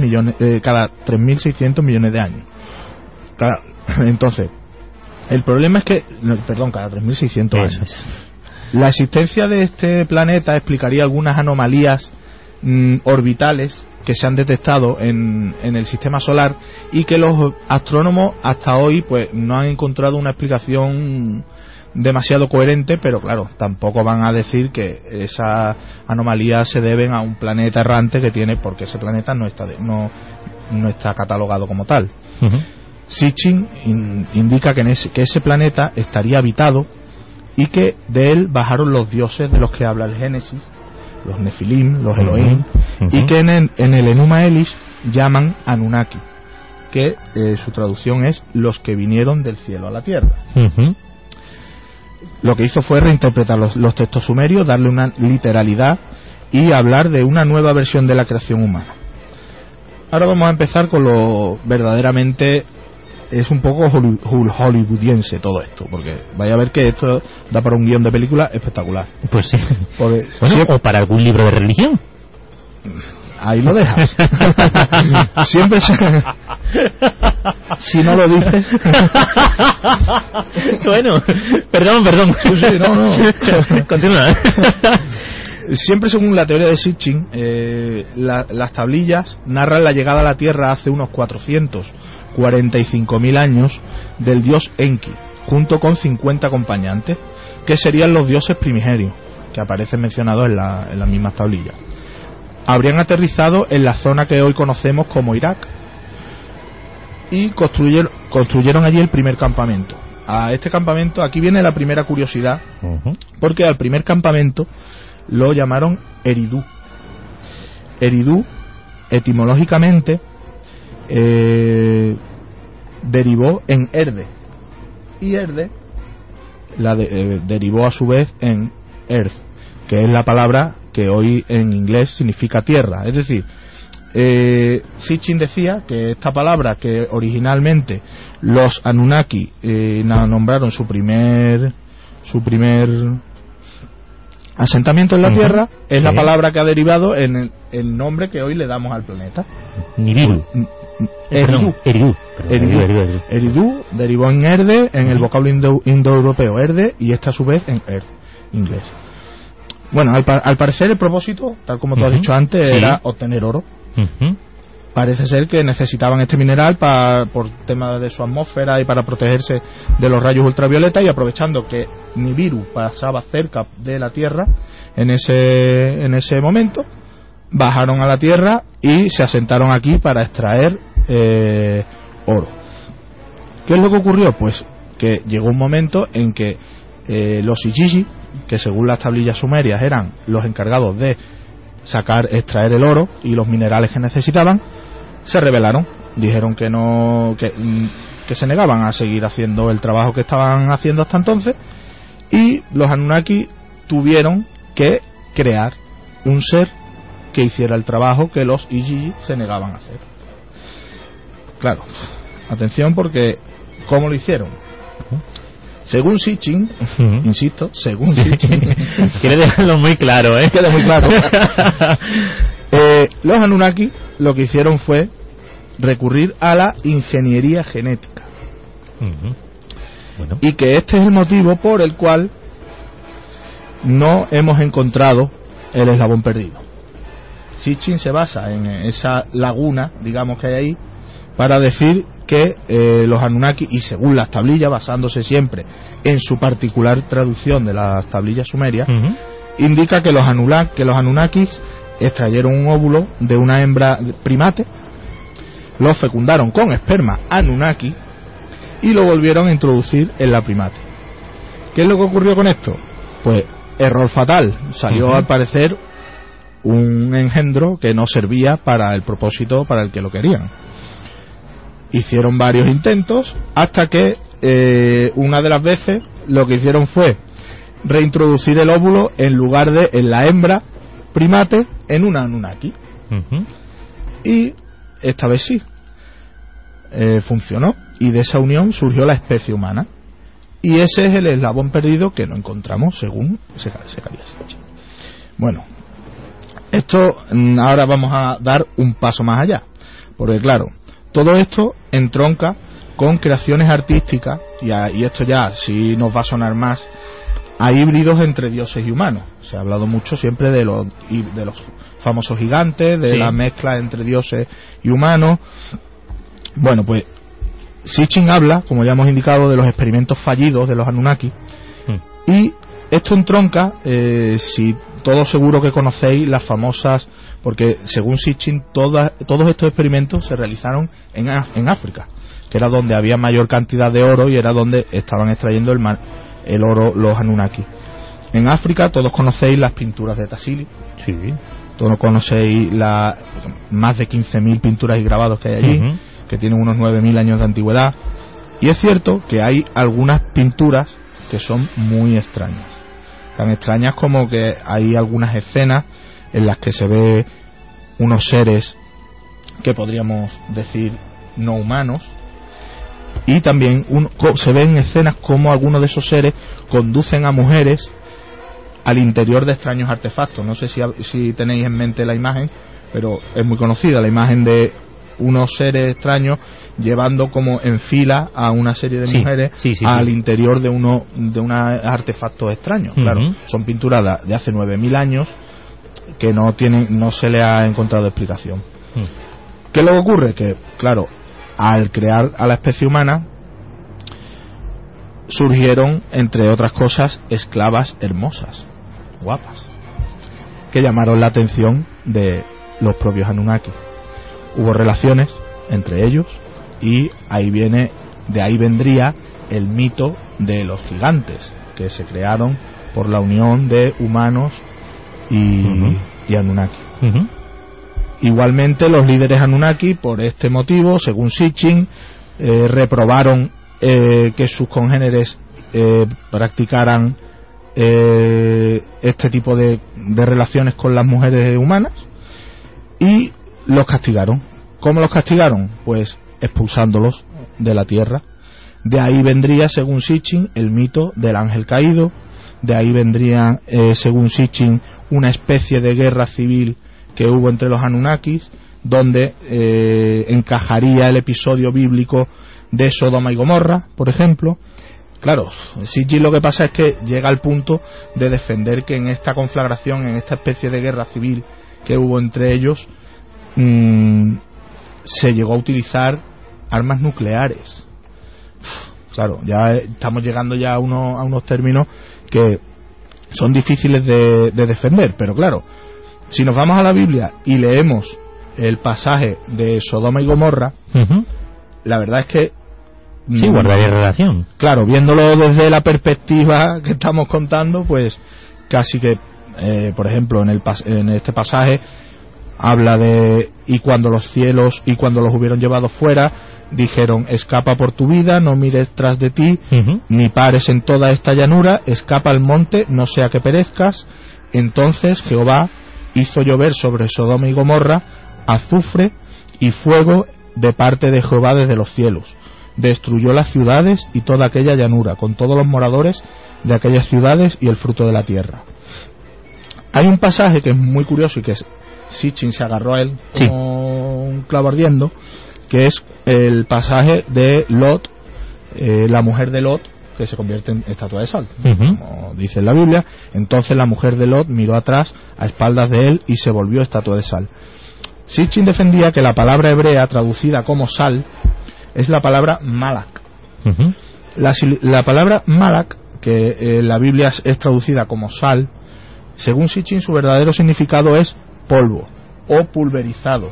millones de años. Entonces, el problema es que... cada 3.600 años. La existencia de este planeta explicaría algunas anomalías orbitales que se han detectado en el sistema solar y que los astrónomos hasta hoy pues no han encontrado una explicación demasiado coherente, pero claro, tampoco van a decir que esas anomalías se deben a un planeta errante que tiene, porque ese planeta no está catalogado como tal. Sitchin indica que ese planeta estaría habitado y que de él bajaron los dioses de los que habla el Génesis, los Nefilim, los Elohim, y que en el Enuma Elis llaman Anunnaki, que su traducción es los que vinieron del cielo a la tierra. Lo que hizo fue reinterpretar los textos sumerios, darle una literalidad y hablar de una nueva versión de la creación humana. Ahora vamos a empezar con lo verdaderamente... Es un poco hollywoodiense todo esto, porque vaya a ver que esto da para un guión de película espectacular. Pues sí. O para algún libro de religión. Ahí lo dejas. Siempre si no lo dices. Bueno, perdón. Sí, no. Continúa. Siempre según la teoría de Sitchin, las tablillas narran la llegada a la Tierra hace unos 445.000 años del dios Enki, junto con 50 acompañantes, que serían los dioses primigenios, que aparecen mencionados en las mismas tablillas. Habrían aterrizado en la zona que hoy conocemos como Irak y construyeron allí el primer campamento. A este campamento, aquí viene la primera curiosidad, porque al primer campamento lo llamaron Eridu. Eridu, etimológicamente, derivó en Erde, y Erde derivó a su vez en Earth, que es la palabra que hoy en inglés significa tierra. Es decir, Sitchin decía que esta palabra, que originalmente los Anunnaki nombraron su primer asentamiento en la Tierra, es la palabra que ha derivado en el nombre que hoy le damos al planeta. Nibiru. Eridu derivó en Erde, en el vocablo indoeuropeo Erde, y esta a su vez en Earth, inglés. Bueno, al parecer el propósito, tal como tú has dicho antes, era obtener oro. Parece ser que necesitaban este mineral por tema de su atmósfera y para protegerse de los rayos ultravioleta, y aprovechando que Nibiru pasaba cerca de la Tierra en ese momento, bajaron a la Tierra y se asentaron aquí para extraer oro. ¿Qué es lo que ocurrió? Pues que llegó un momento en que los Igigi, que según las tablillas sumerias eran los encargados de extraer el oro y los minerales que necesitaban, se rebelaron, dijeron que se negaban a seguir haciendo el trabajo que estaban haciendo hasta entonces, y los Anunnaki tuvieron que crear un ser que hiciera el trabajo que los Igigi se negaban a hacer. Claro, atención, porque ¿cómo lo hicieron? Según Sitchin, insisto, según Sitchin, quiere dejarlo muy claro, queda muy claro. Los Anunnaki lo que hicieron fue recurrir a la ingeniería genética. Bueno. Y que este es el motivo por el cual no hemos encontrado el eslabón perdido. Sitchin se basa en esa laguna, digamos, que hay ahí, para decir que los Anunnaki, y según las tablillas, basándose siempre en su particular traducción de las tablillas sumerias, indica que los Anunnakis extrayeron un óvulo de una hembra primate, lo fecundaron con esperma Anunnaki y lo volvieron a introducir en la primate. ¿Qué es lo que ocurrió con esto? Pues error fatal. Salió al parecer un engendro que no servía para el propósito para el que lo querían. Hicieron varios intentos hasta que una de las veces lo que hicieron fue reintroducir el óvulo en lugar de en la hembra primate en una Anunnaki. Y esta vez sí funcionó, y de esa unión surgió la especie humana, y ese es el eslabón perdido que no encontramos según se cabía. Bueno, esto ahora vamos a dar un paso más allá, porque claro, todo esto entronca con creaciones artísticas, y esto ya sí nos va a sonar más a híbridos entre dioses y humanos. Se ha hablado mucho siempre de los famosos gigantes, de la mezcla entre dioses y humanos. Bueno, pues Sitchin habla, como ya hemos indicado, de los experimentos fallidos de los Anunnaki, y esto entronca, si todos seguro que conocéis las famosas, porque según Sitchin todos estos experimentos se realizaron en África, que era donde había mayor cantidad de oro y era donde estaban extrayendo el oro los Anunnaki. En África todos conocéis las pinturas de Tassili, todos conocéis más de 15.000 pinturas y grabados que hay allí, que tienen unos 9.000 años de antigüedad, y es cierto que hay algunas pinturas que son muy extrañas, tan extrañas como que hay algunas escenas en las que se ve unos seres que podríamos decir no humanos, y también se ven escenas como algunos de esos seres conducen a mujeres al interior de extraños artefactos. No sé si tenéis en mente la imagen, pero es muy conocida, la imagen de unos seres extraños llevando como en fila a una serie de mujeres al interior de unos artefactos extraños. Claro, son pinturas de hace 9.000 años que no se le ha encontrado explicación. ¿Qué es lo que ocurre? Que claro, al crear a la especie humana surgieron, entre otras cosas, esclavas hermosas, guapas, que llamaron la atención de los propios Anunnaki. Hubo relaciones entre ellos, y de ahí vendría el mito de los gigantes, que se crearon por la unión de humanos y Anunnaki. Igualmente los líderes Anunnaki, por este motivo, según Sitchin, reprobaron que sus congéneres practicaran este tipo de relaciones con las mujeres humanas, y los castigaron. ¿Cómo los castigaron? Pues expulsándolos de la tierra. De ahí vendría, según Sitchin, el mito del ángel caído. De ahí vendría, según Sitchin, una especie de guerra civil que hubo entre los Anunnakis, donde encajaría el episodio bíblico de Sodoma y Gomorra, por ejemplo. Claro, Sitchin lo que pasa es que llega al punto de defender que en esta conflagración, en esta especie de guerra civil que hubo entre ellos, se llegó a utilizar armas nucleares. Claro, ya estamos llegando ya a unos términos que son difíciles de defender, pero claro, si nos vamos a la Biblia y leemos el pasaje de Sodoma y Gomorra, la verdad es que sí, guardaría relación. Claro, viéndolo desde la perspectiva que estamos contando, pues casi que, por ejemplo, en este pasaje habla de: y cuando los cielos y cuando los hubieron llevado fuera, dijeron: escapa por tu vida, no mires tras de ti, ni pares en toda esta llanura, escapa al monte, no sea que perezcas. Entonces Jehová hizo llover sobre Sodoma y Gomorra azufre y fuego de parte de Jehová desde los cielos. Destruyó las ciudades y toda aquella llanura, con todos los moradores de aquellas ciudades y el fruto de la tierra. Hay un pasaje que es muy curioso y que Sitchin se agarró a él como un clavo ardiendo, que es el pasaje de Lot, la mujer de Lot, que se convierte en estatua de sal, como dice en la Biblia. Entonces la mujer de Lot miró atrás a espaldas de él y se volvió estatua de sal. Sitchin defendía que la palabra hebrea traducida como sal es la palabra malak. La palabra malak, que en la Biblia es traducida como sal, según Sitchin, su verdadero significado es polvo o pulverizado.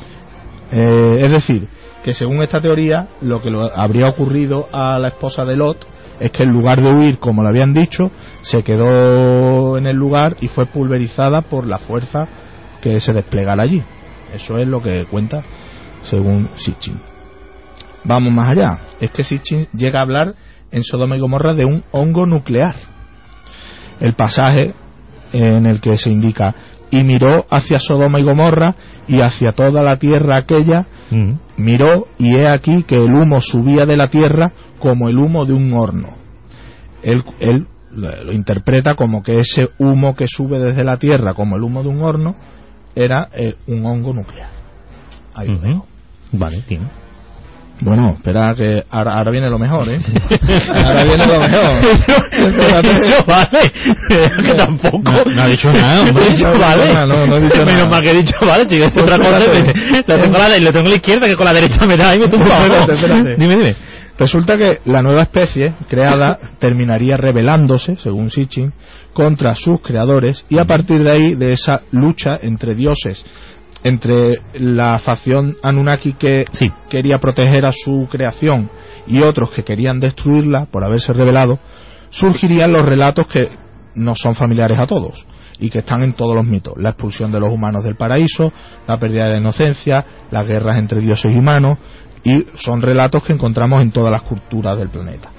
Es decir, que según esta teoría, lo que habría ocurrido a la esposa de Lot es que en lugar de huir, como le habían dicho, se quedó en el lugar y fue pulverizada por la fuerza que se desplegara allí. Eso es lo que cuenta según Sitchin. Vamos más allá. Es que Sitchin llega a hablar en Sodoma y Gomorra de un hongo nuclear. El pasaje en el que se indica: y miró hacia Sodoma y Gomorra y hacia toda la tierra aquella, miró, y he aquí que el humo subía de la tierra como el humo de un horno. Él lo interpreta como que ese humo que sube desde la tierra como el humo de un horno era un hongo nuclear. Ahí lo dejo. Vale, bien. Bueno, espera que ahora viene lo mejor, ¿eh? Ahora viene lo mejor. Eso vale. Que tampoco. No ha dicho nada, hombre. No he dicho vale. No he dicho nada. Menos mal que he dicho vale, chico. Es otra cosa. Lo tengo a la izquierda, que con la derecha me da y me tumba. Espérate. Dime. Resulta que la nueva especie creada terminaría rebelándose, según Sitchin, contra sus creadores, y a partir de ahí, de esa lucha entre dioses, entre la facción Anunnaki que quería proteger a su creación y otros que querían destruirla por haberse rebelado, surgirían los relatos que nos son familiares a todos y que están en todos los mitos: la expulsión de los humanos del paraíso, la pérdida de la inocencia, las guerras entre dioses y humanos, y son relatos que encontramos en todas las culturas del planeta.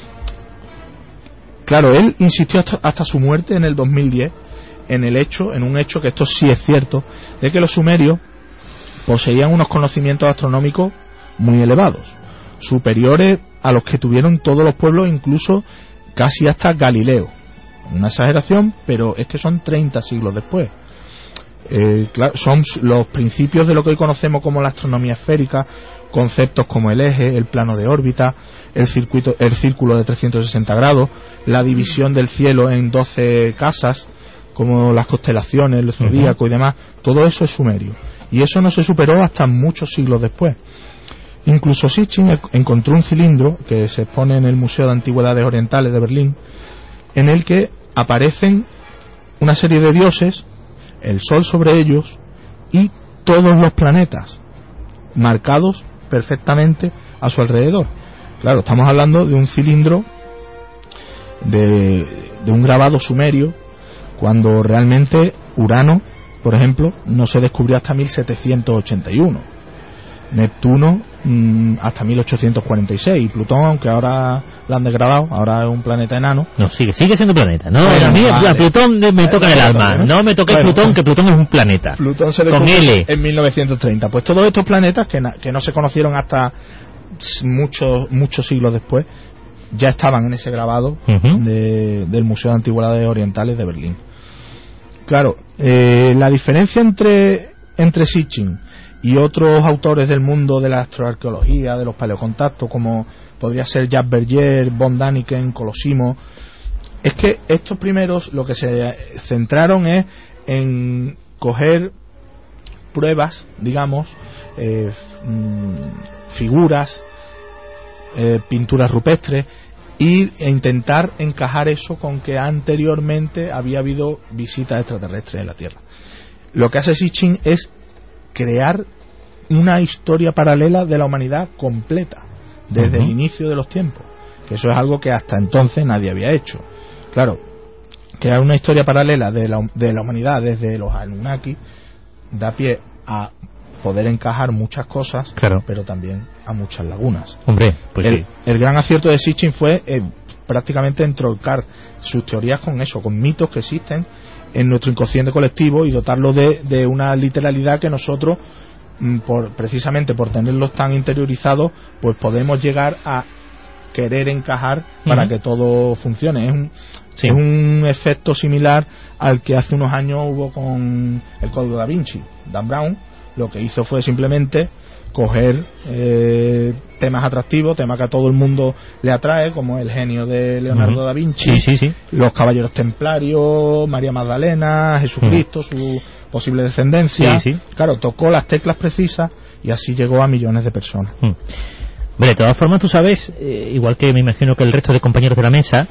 Claro, él insistió hasta su muerte en el 2010 en un hecho que esto sí es cierto, de que los sumerios poseían unos conocimientos astronómicos muy elevados, superiores a los que tuvieron todos los pueblos, incluso casi hasta Galileo. Una exageración, pero es que son 30 siglos después. Claro, son los principios de lo que hoy conocemos como la astronomía esférica, conceptos como el eje, el plano de órbita, el círculo de 360 grados, la división del cielo en 12 casas, como las constelaciones, el zodíaco y demás. Todo eso es sumerio, y eso no se superó hasta muchos siglos después. Incluso Sitchin encontró un cilindro que se expone en el Museo de Antigüedades Orientales de Berlín, en el que aparecen una serie de dioses, el sol sobre ellos y todos los planetas marcados perfectamente a su alrededor. Claro, estamos hablando de un cilindro de un grabado sumerio, cuando realmente Urano, por ejemplo, no se descubrió hasta 1781. Neptuno hasta 1846, y Plutón, aunque ahora la han degradado, ahora es un planeta enano. No, sigue siendo planeta. No, a mí Plutón me toca el alma. No me toques Plutón, que Plutón es un planeta. Plutón se descubrió en 1930. Pues todos estos planetas que no se conocieron hasta muchos siglos después, ya estaban en ese grabado del Museo de Antigüedades Orientales de Berlín. Claro, la diferencia entre Sitchin y otros autores del mundo de la astroarqueología, de los paleocontactos, como podría ser Jacques Berger, von Daniken, Colosimo, es que estos primeros lo que se centraron es en coger pruebas, digamos, figuras, pinturas rupestres, e intentar encajar eso con que anteriormente había habido visitas extraterrestres en la Tierra. Lo que hace Sitchin es crear una historia paralela de la humanidad completa desde el inicio de los tiempos, que eso es algo que hasta entonces nadie había hecho. Claro, crear una historia paralela de la humanidad desde los Anunnaki da pie a poder encajar muchas cosas, claro, pero también a muchas lagunas. Hombre, pues el gran acierto de Sitchin fue prácticamente entroncar sus teorías con eso, con mitos que existen en nuestro inconsciente colectivo, y dotarlo de una literalidad que nosotros, precisamente por tenerlos tan interiorizados, pues podemos llegar a querer encajar para que todo funcione. Es un efecto similar al que hace unos años hubo con el Código Da Vinci. Dan Brown lo que hizo fue simplemente coger temas atractivos, temas que a todo el mundo le atrae, como el genio de Leonardo da Vinci, los caballeros templarios, María Magdalena, Jesucristo, su posible descendencia. Claro, tocó las teclas precisas y así llegó a millones de personas. Bueno, de todas formas, tú sabes, igual que me imagino que el resto de compañeros de la mesa,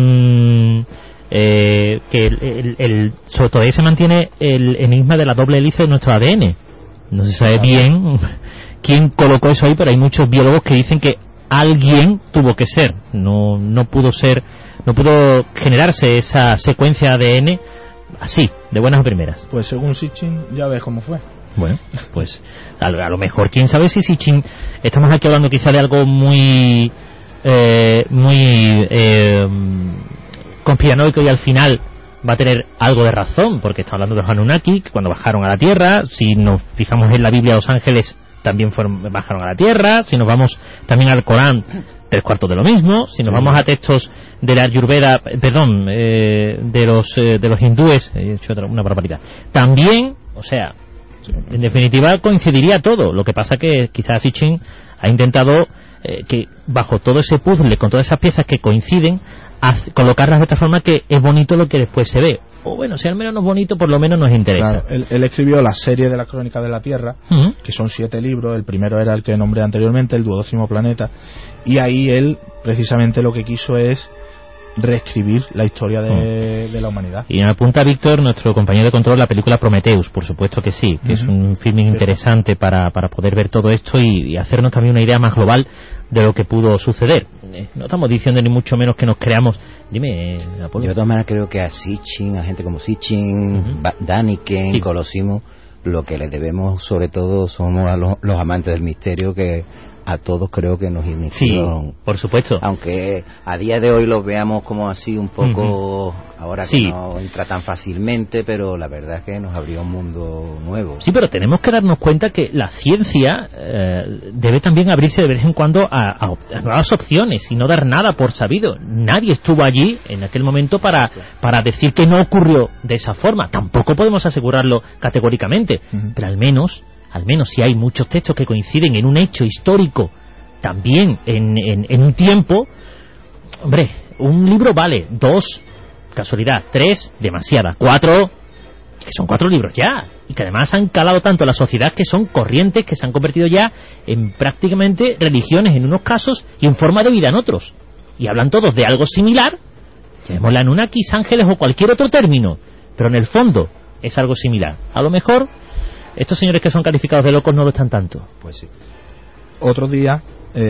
que todavía se mantiene el enigma de la doble hélice de nuestro ADN. No se sabe bien quién colocó eso ahí, pero hay muchos biólogos que dicen que alguien tuvo que ser. No pudo generarse esa secuencia de ADN así, de buenas a primeras. Pues según Sitchin, ya ves cómo fue. Bueno, pues a lo mejor, quién sabe si Sitchin, estamos aquí hablando quizá de algo muy conspiranoico, y al final va a tener algo de razón, porque está hablando de los Anunnaki, que cuando bajaron a la Tierra, si nos fijamos en la Biblia, los ángeles también bajaron a la Tierra. Si nos vamos también al Corán, 3/4 de lo mismo. Si nos vamos a textos de la Ayurveda, de los hindúes, he hecho una barbaridad, también, o sea, en definitiva coincidiría todo. Lo que pasa que quizás Sitchin ha intentado que bajo todo ese puzzle, con todas esas piezas que coinciden, colocarlas de otra forma que es bonito lo que después se ve. O bueno, si al menos no es bonito, por lo menos nos interesa. Claro, él escribió la serie de las Crónicas de la Tierra, que son 7 libros. El primero era el que nombré anteriormente, el 12º planeta, y ahí él precisamente lo que quiso es reescribir la historia de la humanidad. Y me apunta Víctor, nuestro compañero de control, la película Prometheus, por supuesto que sí, que es un film interesante para poder ver todo esto y hacernos también una idea más global de lo que pudo suceder. No estamos diciendo ni mucho menos que nos creamos. Dime, Apolo. Yo de todas maneras creo que a Sitchin, a gente como Sitchin, Daniken, Colosimo, lo que les debemos sobre todo somos a los amantes del misterio, que a todos creo que nos iniciaron. Sí, por supuesto. Aunque a día de hoy los veamos como así un poco, ahora que no entra tan fácilmente, pero la verdad es que nos abrió un mundo nuevo. Sí, pero tenemos que darnos cuenta que la ciencia debe también abrirse de vez en cuando a nuevas opciones y no dar nada por sabido. Nadie estuvo allí en aquel momento para decir que no ocurrió de esa forma. Tampoco podemos asegurarlo categóricamente, pero al menos si hay muchos textos que coinciden en un hecho histórico, también en un tiempo, hombre, un libro vale, 2, casualidad, 3, demasiada, 4, que son 4 libros ya, y que además han calado tanto en la sociedad que son corrientes que se han convertido ya en prácticamente religiones en unos casos y en forma de vida en otros, y hablan todos de algo similar, llamémosle Anunnakis, ángeles o cualquier otro término, pero en el fondo es algo similar. A lo mejor estos señores que son calificados de locos no lo están tanto. Pues sí. Otro día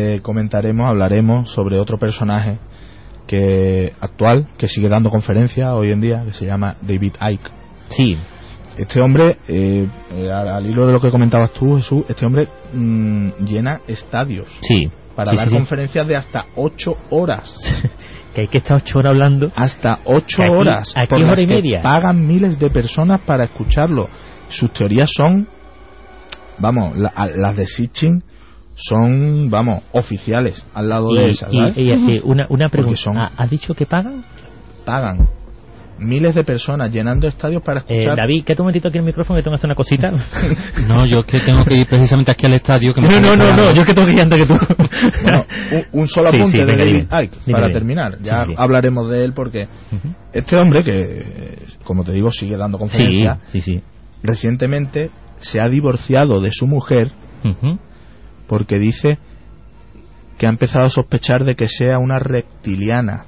hablaremos sobre otro personaje actual, que sigue dando conferencias hoy en día, que se llama David Icke. Sí. este hombre, al hilo de lo que comentabas tú, Jesús, este hombre llena estadios. Sí. Para dar conferencias de hasta 8 horas. Que hay que estar 8 horas hablando. Hasta 8 horas. Aquí por hora las y media. Que pagan miles de personas para escucharlo. Sus teorías son, vamos, las de Sitchin son, vamos, oficiales al lado de esas, ¿sabes? Y una pregunta. ¿Has dicho que pagan? Pagan. Miles de personas llenando estadios para escuchar. David, quédate un momentito aquí en el micrófono que tengo que hacer una cosita. No, yo es que tengo que ir precisamente aquí al estadio. Que no, yo es que tengo que ir antes que tú. Bueno, un solo apunte de David Icke para terminar. Ya hablaremos de él porque este hombre, que como te digo sigue dando conferencias, recientemente se ha divorciado de su mujer porque dice que ha empezado a sospechar de que sea una reptiliana.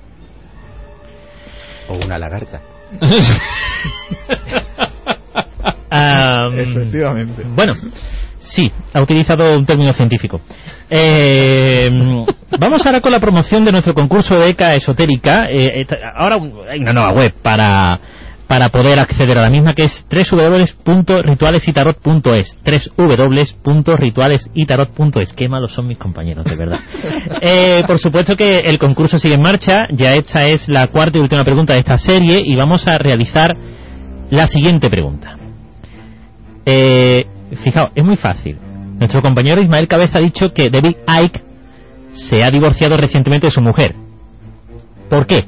O una lagarta. Efectivamente. Bueno, sí, ha utilizado un término científico. Vamos ahora con la promoción de nuestro concurso de ECA Esotérica. Ahora hay una nueva web para poder acceder a la misma, que es www.ritualesitarot.es. www.ritualesitarot.es. Qué malos son mis compañeros, de verdad. Por supuesto que el concurso sigue en marcha. Ya esta es la cuarta y última pregunta de esta serie y vamos a realizar la siguiente pregunta. Fijaos, es muy fácil. Nuestro compañero Ismael Cabeza ha dicho que David Icke se ha divorciado recientemente de su mujer. ¿Por qué?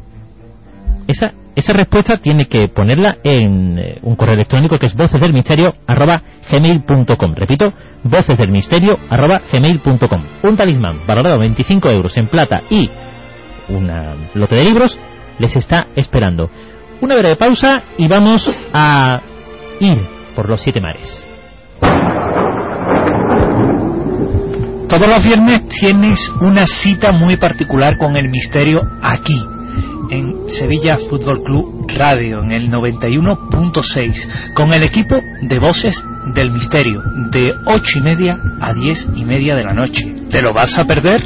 Esa respuesta tiene que ponerla en un correo electrónico que es vocesdelmisterio@gmail.com. Repito, vocesdelmisterio@gmail.com. Un talismán valorado 25 euros en plata y un lote de libros les está esperando. Una breve pausa y vamos a ir por los 7 mares. Todos los viernes tienes una cita muy particular con el misterio aquí, en Sevilla Fútbol Club Radio, en el 91.6, con el equipo de Voces del Misterio, de 8:30 a 10:30 de la noche. ¿Te lo vas a perder?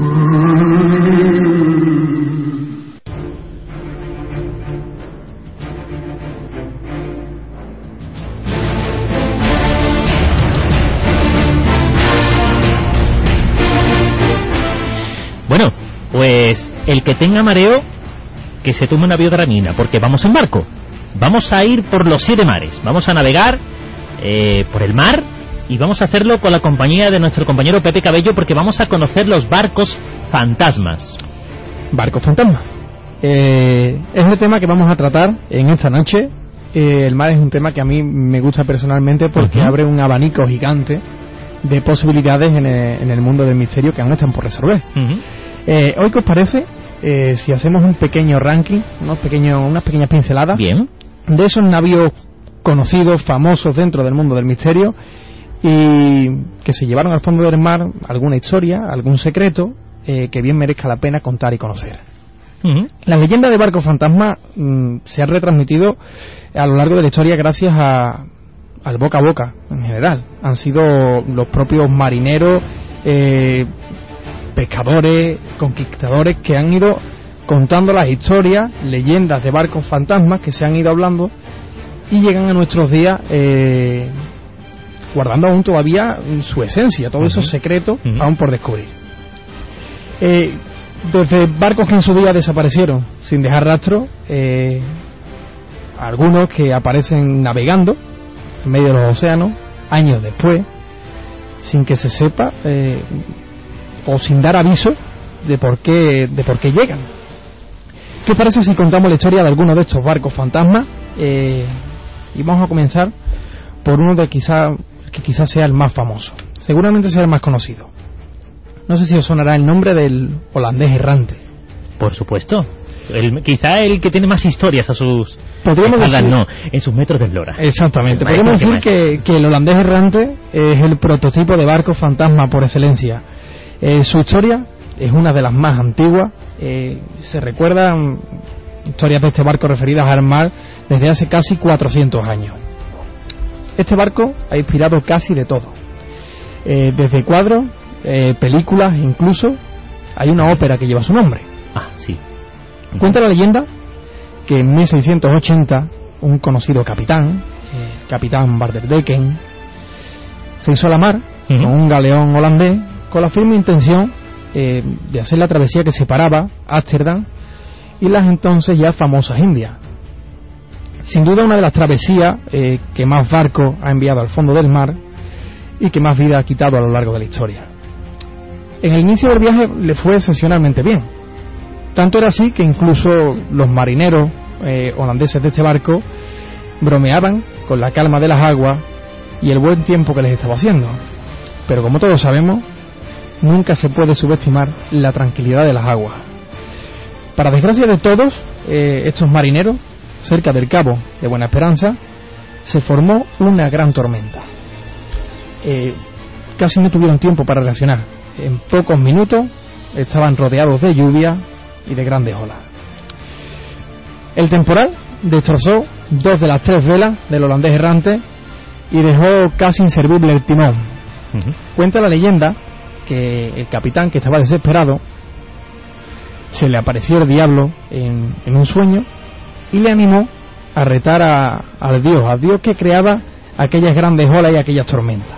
Bueno, pues el que tenga mareo, que se tome una biodramina, porque vamos en barco. Vamos a ir por los 7 mares. Vamos a navegar por el mar y vamos a hacerlo con la compañía de nuestro compañero Pepe Cabello, porque vamos a conocer los barcos fantasmas. Barcos fantasmas. Es el tema que vamos a tratar en esta noche. El mar es un tema que a mí me gusta personalmente porque abre un abanico gigante de posibilidades en el mundo del misterio que aún están por resolver. Hoy, ¿qué os parece si hacemos un pequeño ranking, unas pequeñas pinceladas de esos navíos conocidos, famosos dentro del mundo del misterio y que se llevaron al fondo del mar alguna historia, algún secreto que bien merezca la pena contar y conocer? La leyenda de barcos fantasma se ha retransmitido a lo largo de la historia gracias al boca a boca en general. Han sido los propios marineros, pescadores, conquistadores que han ido contando las historias, leyendas de barcos fantasmas que se han ido hablando y llegan a nuestros días guardando aún todavía su esencia, todos esos secretos aún por descubrir. Desde barcos que en su día desaparecieron sin dejar rastro, algunos que aparecen navegando en medio de los océanos años después sin que se sepa o sin dar aviso de por qué llegan. ¿Qué parece si contamos la historia de algunos de estos barcos fantasmas? Y vamos a comenzar por uno que quizás sea el más famoso, seguramente sea el más conocido. No sé si os sonará el nombre del holandés errante. Por supuesto. Quizá el que tiene más historias a sus espaldas, en sus metros de eslora. Exactamente. Podemos decir que el holandés errante es el prototipo de barco fantasma por excelencia. Su historia es una de las más antiguas. Se recuerdan historias de este barco referidas al mar desde hace casi 400 años. Este barco ha inspirado casi de todo. Desde cuadros, películas, incluso hay una ópera que lleva su nombre. Ah, sí. Cuenta la leyenda que en 1680 un conocido capitán, capitán Vanderdecken, se hizo a la mar con un galeón holandés con la firme intención de hacer la travesía que separaba Ámsterdam y las entonces ya famosas Indias. Sin duda una de las travesías que más barcos ha enviado al fondo del mar y que más vida ha quitado a lo largo de la historia. En el inicio del viaje le fue excepcionalmente bien. Tanto era así que incluso los marineros holandeses de este barco bromeaban con la calma de las aguas y el buen tiempo que les estaba haciendo. Pero como todos sabemos, nunca se puede subestimar la tranquilidad de las aguas. Para desgracia de todos estos marineros, cerca del cabo de Buena Esperanza, se formó una gran tormenta. Casi no tuvieron tiempo para reaccionar. En pocos minutos estaban rodeados de lluvia y de grandes olas. El temporal destrozó 2 de las 3 velas del holandés errante y dejó casi inservible el timón. Cuenta la leyenda que el capitán, que estaba desesperado, se le apareció el diablo en un sueño y le animó a retar al Dios que creaba aquellas grandes olas y aquellas tormentas.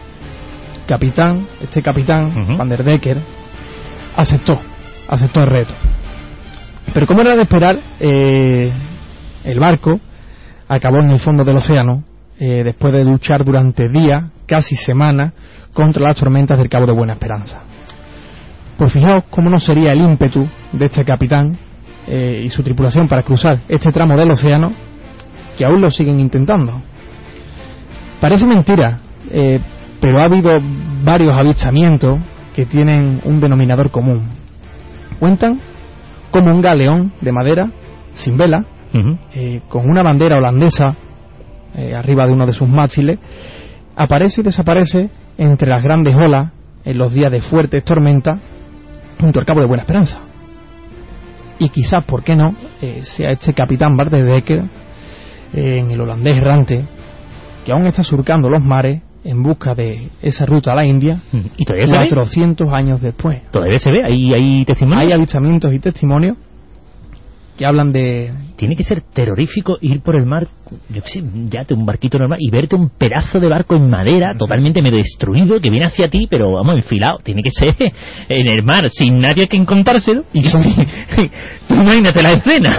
Este capitán Vanderdecken aceptó el reto. Pero como era de esperar, el barco acabó en el fondo del océano después de luchar durante días, casi semanas, contra las tormentas del Cabo de Buena Esperanza. Pues fijaos cómo no sería el ímpetu de este capitán y su tripulación para cruzar este tramo del océano, que aún lo siguen intentando. Parece mentira, pero ha habido varios avistamientos que tienen un denominador común. Cuentan como un galeón de madera, sin vela, con una bandera holandesa arriba de uno de sus mástiles, aparece y desaparece entre las grandes olas en los días de fuertes tormentas junto al Cabo de Buena Esperanza. Y quizás, ¿por qué no?, sea este capitán Vanderdecken, en el holandés errante, que aún está surcando los mares en busca de esa ruta a la India, ¿y todavía 400 años después. ¿Todavía se ve? ¿Hay testimonios? Hay avistamientos y testimonios que hablan de... Tiene que ser terrorífico ir por el mar, yo qué sé, ya un barquito normal, y verte un pedazo de barco en madera totalmente medio destruido que viene hacia ti, pero vamos, enfilado. Tiene que ser en el mar, sin nadie a quien contárselo. Y tú imagínate la escena.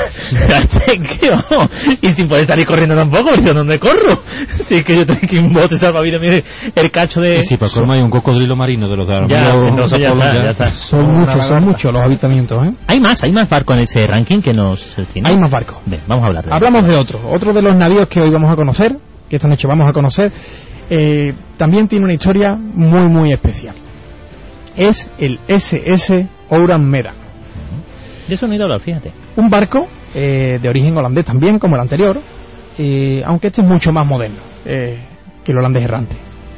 Y sin poder salir corriendo tampoco, ¿y dónde corro? Si es que yo tengo que un bote salvavidas, mire el cacho de... Sí, por colmo hay un cocodrilo marino de los de ya está. Son muchos los avistamientos, ¿eh? Hay más barcos en ese ranking que nos tiene. Hay más barcos. Bien, vamos a hablar de Hablamos de otro de los navíos que hoy vamos a conocer, que esta noche vamos a conocer. También tiene una historia muy muy especial. Es el SS Oran Medan. De eso no he ido a hablar, fíjate. Un barco de origen holandés también, como el anterior, aunque este es mucho más moderno que el holandés errante.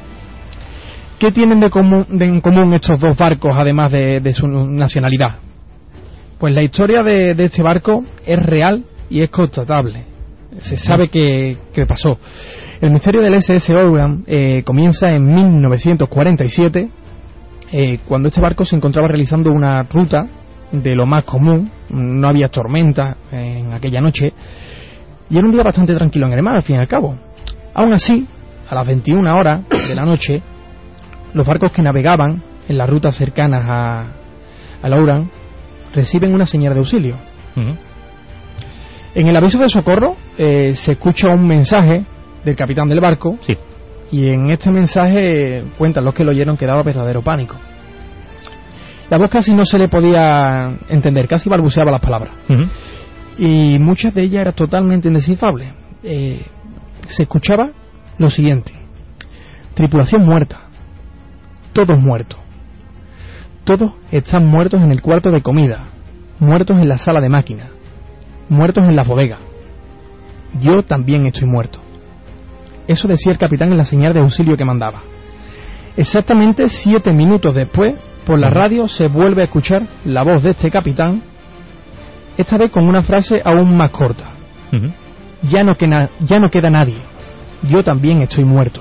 ¿Qué tienen en común estos dos barcos, además de su nacionalidad? Pues la historia de este barco es real y es constatable. Se sabe que pasó. El misterio del SS Oran comienza en 1947, cuando este barco se encontraba realizando una ruta de lo más común. No había tormenta en aquella noche y era un día bastante tranquilo en el mar, al fin y al cabo. Aún así, a las 21 horas de la noche, los barcos que navegaban en las rutas cercanas al Oran reciben una señal de auxilio. En el aviso de socorro se escucha un mensaje del capitán del barco, sí. Y en este mensaje cuentan los que lo oyeron que daba verdadero pánico. La voz casi no se le podía entender, casi balbuceaba las palabras. Y muchas de ellas eran totalmente indescifrables. Se escuchaba lo siguiente: tripulación muerta, todos muertos, todos están muertos en el cuarto de comida, muertos en la sala de máquinas, muertos en la bodega, yo también estoy muerto. Eso decía el capitán en la señal de auxilio que mandaba. Exactamente 7 minutos después, por la radio se vuelve a escuchar la voz de este capitán, esta vez con una frase aún más corta. Ya no queda nadie, yo también estoy muerto.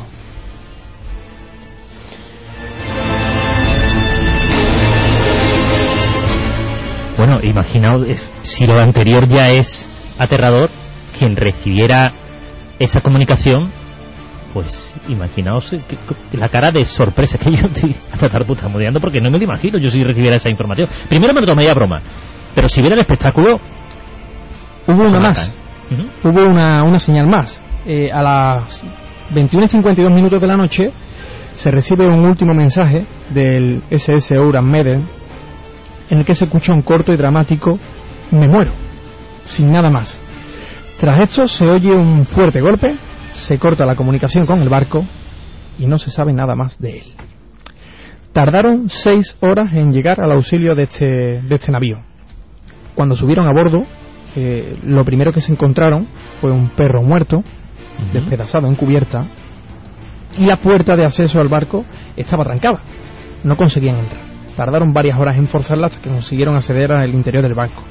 Bueno, imaginaos, si lo anterior ya es aterrador, quien recibiera esa comunicación, pues imaginaos la cara de sorpresa que yo estoy hasta tartamudeando, porque no me lo imagino yo si recibiera esa información. Primero me lo tomaría a broma, pero si viera el espectáculo... Hubo una más, hubo una señal más. A las 21:52 de la noche se recibe un último mensaje del SS Oran Meden, en el que se escucha un corto y dramático "me muero", sin nada más. Tras esto se oye un fuerte golpe, se corta la comunicación con el barco y no se sabe nada más de él. Tardaron 6 horas en llegar al auxilio de este navío. Cuando subieron a bordo, lo primero que se encontraron fue un perro muerto, despedazado en cubierta, y la puerta de acceso al barco estaba trancada. No conseguían entrar. Tardaron varias horas en forzarla hasta que consiguieron acceder al interior del barco.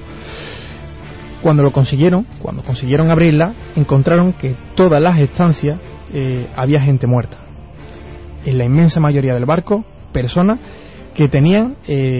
Cuando consiguieron abrirla, encontraron que todas las estancias había gente muerta. En la inmensa mayoría del barco, personas que tenían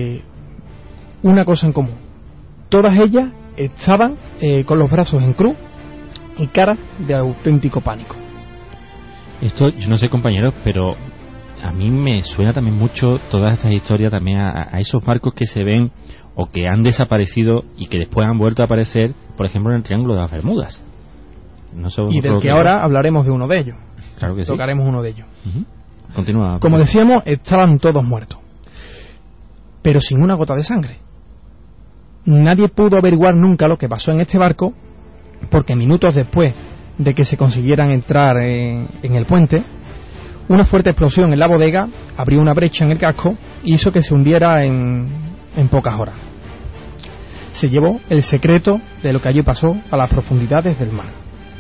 una cosa en común. Todas ellas estaban con los brazos en cruz y caras de auténtico pánico. Esto, yo no sé, compañeros, pero a mí me suena también mucho todas estas historias también a esos barcos que se ven o que han desaparecido y que después han vuelto a aparecer, por ejemplo, en el Triángulo de las Bermudas. No sé, y del que ahora hablaremos de uno de ellos. Claro que sí. Tocaremos uno de ellos. Continúa. Como decíamos, estaban todos muertos, pero sin una gota de sangre. Nadie pudo averiguar nunca lo que pasó en este barco, porque minutos después de que se consiguieran entrar en el puente, una fuerte explosión en la bodega abrió una brecha en el casco y hizo que se hundiera en pocas horas. Se llevó el secreto de lo que allí pasó a las profundidades del mar.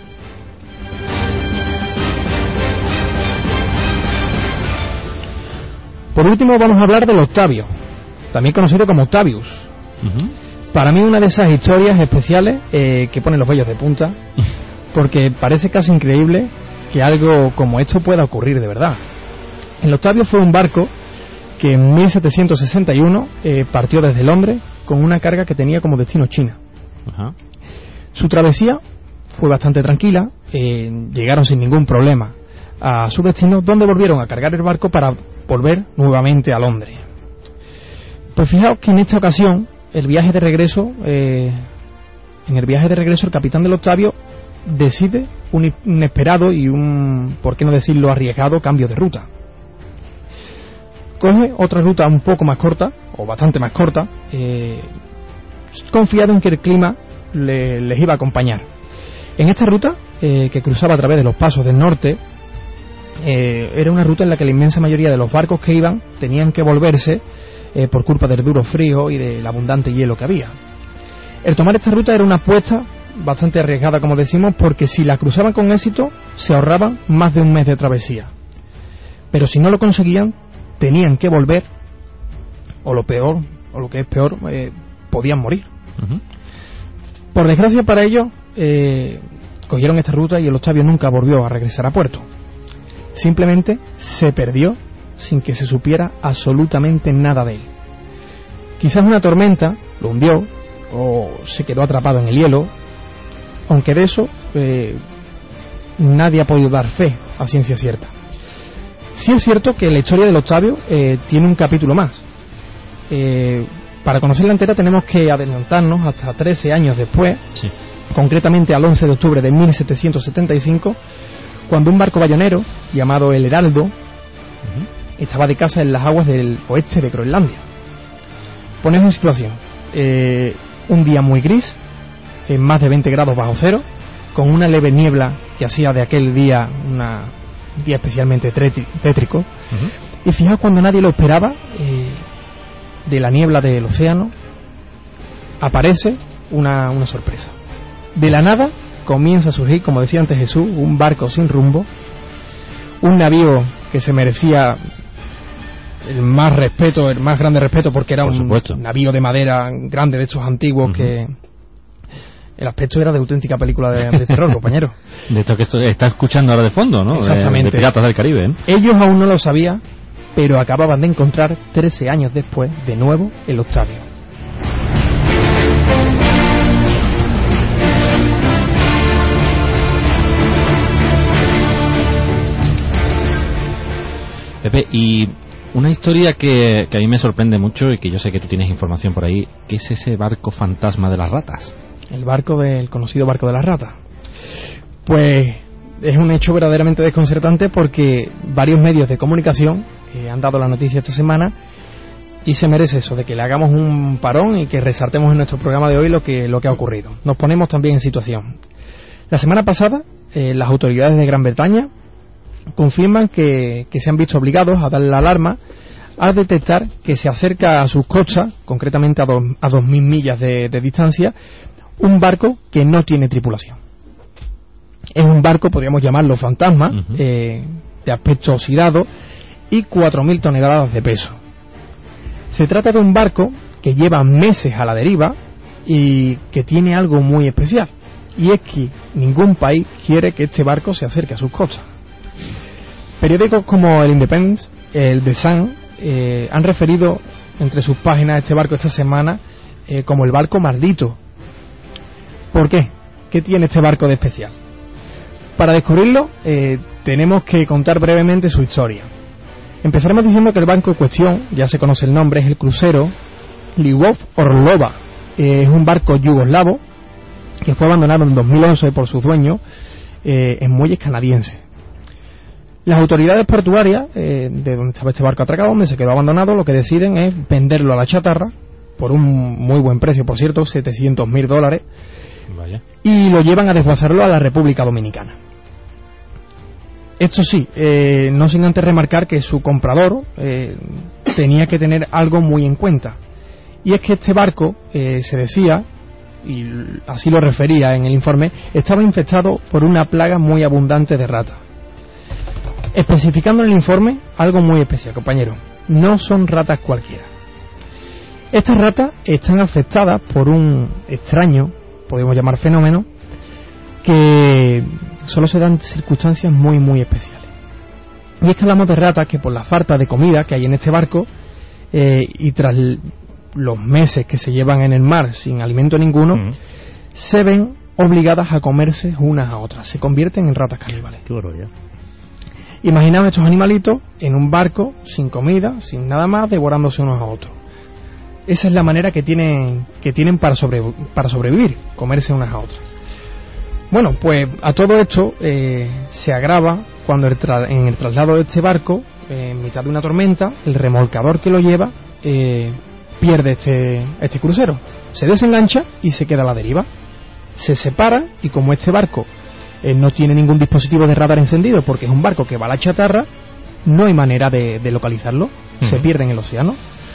Por último vamos a hablar del Octavio, también conocido como Octavius. Para mí una de esas historias especiales que pone los vellos de punta, porque parece casi increíble que algo como esto pueda ocurrir de verdad. El Octavio fue un barco que en 1761 partió desde Londres con una carga que tenía como destino China. Su travesía fue bastante tranquila, llegaron sin ningún problema a su destino, donde volvieron a cargar el barco para volver nuevamente a Londres. Pues fijaos que en esta ocasión, en el viaje de regreso el capitán del Octavio decide un inesperado y un, por qué no decirlo, arriesgado cambio de ruta. Coge otra ruta un poco más corta, o bastante más corta, confiado en que el clima les iba a acompañar. En esta ruta, que cruzaba a través de los pasos del norte, era una ruta en la que la inmensa mayoría de los barcos que iban tenían que volverse por culpa del duro frío y del abundante hielo que había. El tomar esta ruta era una apuesta bastante arriesgada, como decimos, porque si la cruzaban con éxito se ahorraban más de un mes de travesía, pero si no lo conseguían tenían que volver, o lo que es peor, podían morir. Por desgracia para ellos, cogieron esta ruta y el Octavio nunca volvió a regresar a puerto. Simplemente se perdió sin que se supiera absolutamente nada de él. Quizás una tormenta lo hundió o se quedó atrapado en el hielo, aunque de eso nadie ha podido dar fe a ciencia cierta. Sí es cierto que la historia del Octavio tiene un capítulo más. Para conocerla entera tenemos que adelantarnos hasta 13 años después, concretamente al 11 de octubre de 1775, cuando un barco bayonero llamado el Heraldo estaba de caza en las aguas del oeste de Groenlandia. Ponemos en situación, un día muy gris, en más de 20 grados bajo cero, con una leve niebla que hacía de aquel día un día especialmente tétrico. Y fijaos, cuando nadie lo esperaba, de la niebla del océano aparece una sorpresa. De la nada comienza a surgir, como decía antes Jesús, un barco sin rumbo, un navío que se merecía el más grande respeto, porque era un navío de madera grande, de estos antiguos, que el aspecto era de auténtica película de terror, compañero. De esto que está escuchando ahora de fondo, ¿no? Exactamente. De Piratas del Caribe, ¿eh? Ellos aún no lo sabían, pero acababan de encontrar 13 años después de nuevo el Octavio. Pepe, y una historia que a mí me sorprende mucho y que yo sé que tú tienes información por ahí, ¿qué es ese barco fantasma de las ratas? El conocido barco de las ratas. Pues es un hecho verdaderamente desconcertante porque varios medios de comunicación han dado la noticia esta semana y se merece eso, de que le hagamos un parón y que resaltemos en nuestro programa de hoy lo que ha ocurrido. Nos ponemos también en situación. La semana pasada, las autoridades de Gran Bretaña confirman que se han visto obligados a dar la alarma al detectar que se acerca a sus costas, concretamente a 2.000 millas de distancia, un barco que no tiene tripulación. Es un barco, podríamos llamarlo fantasma, de aspecto oxidado y 4.000 toneladas de peso. Se trata de un barco que lleva meses a la deriva y que tiene algo muy especial, y es que ningún país quiere que este barco se acerque a sus costas. Periódicos como el Independent, el The Sun, han referido entre sus páginas a este barco esta semana como el barco maldito. ¿Por qué? ¿Qué tiene este barco de especial? Para descubrirlo tenemos que contar brevemente su historia. Empezaremos diciendo que el barco en cuestión, ya se conoce el nombre, es el crucero Lvov Orlova. Es un barco yugoslavo que fue abandonado en 2011 por sus dueños en muelles canadienses. Las autoridades portuarias de donde estaba este barco atracado, donde se quedó abandonado, lo que deciden es venderlo a la chatarra por un muy buen precio, por cierto, $700,000. Vaya. Y lo llevan a desguazarlo a la República Dominicana. Esto sí, no sin antes remarcar que su comprador tenía que tener algo muy en cuenta, y es que este barco, se decía, y así lo refería en el informe, estaba infectado por una plaga muy abundante de ratas. Especificando en el informe algo muy especial, compañero, no son ratas cualquiera. Estas ratas están afectadas por un extraño, podemos llamar fenómeno, que solo se dan en circunstancias muy muy especiales. Y es que hablamos de ratas que por la falta de comida que hay en este barco y tras los meses que se llevan en el mar sin alimento ninguno, se ven obligadas a comerse unas a otras, se convierten en ratas caníbales. Qué barbaridad. Imaginaos estos animalitos en un barco sin comida, sin nada más, devorándose unos a otros. Esa es la manera que tienen para sobrevivir, comerse unas a otras. Bueno, pues a todo esto se agrava cuando en el traslado de este barco, en mitad de una tormenta, el remolcador que lo lleva pierde este crucero. Se desengancha y se queda a la deriva. Se separa, y como este barco no tiene ningún dispositivo de radar encendido porque es un barco que va a la chatarra, no hay manera de localizarlo. Se pierde en el océano.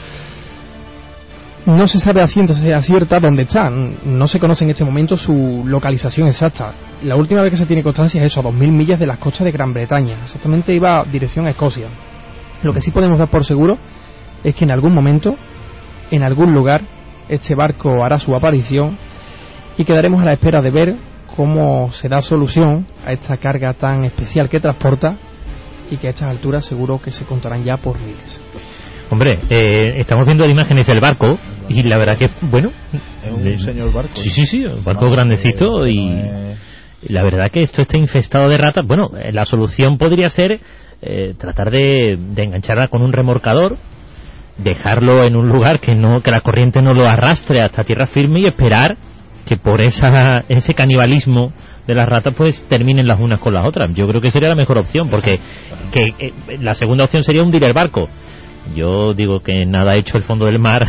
No se sabe a ciencia cierta dónde está, no se conoce en este momento su localización exacta. La última vez que se tiene constancia es eso, a 2.000 millas de las costas de Gran Bretaña. Exactamente iba dirección a Escocia. Lo que sí podemos dar por seguro es que en algún momento, en algún lugar, este barco hará su aparición y quedaremos a la espera de ver cómo se da solución a esta carga tan especial que transporta, y que a estas alturas seguro que se contarán ya por miles. Hombre, estamos viendo imágenes del barco y la verdad que, bueno, es un señor barco. Sí, un barco grandecito, y la verdad que esto está infestado de ratas. Bueno, la solución podría ser tratar de engancharla con un remolcador, dejarlo en un lugar que la corriente no lo arrastre hasta tierra firme y esperar que por ese canibalismo de las ratas pues terminen las unas con las otras. Yo creo que sería la mejor opción, porque la segunda opción sería hundir el barco. Yo digo que nada ha hecho el fondo del mar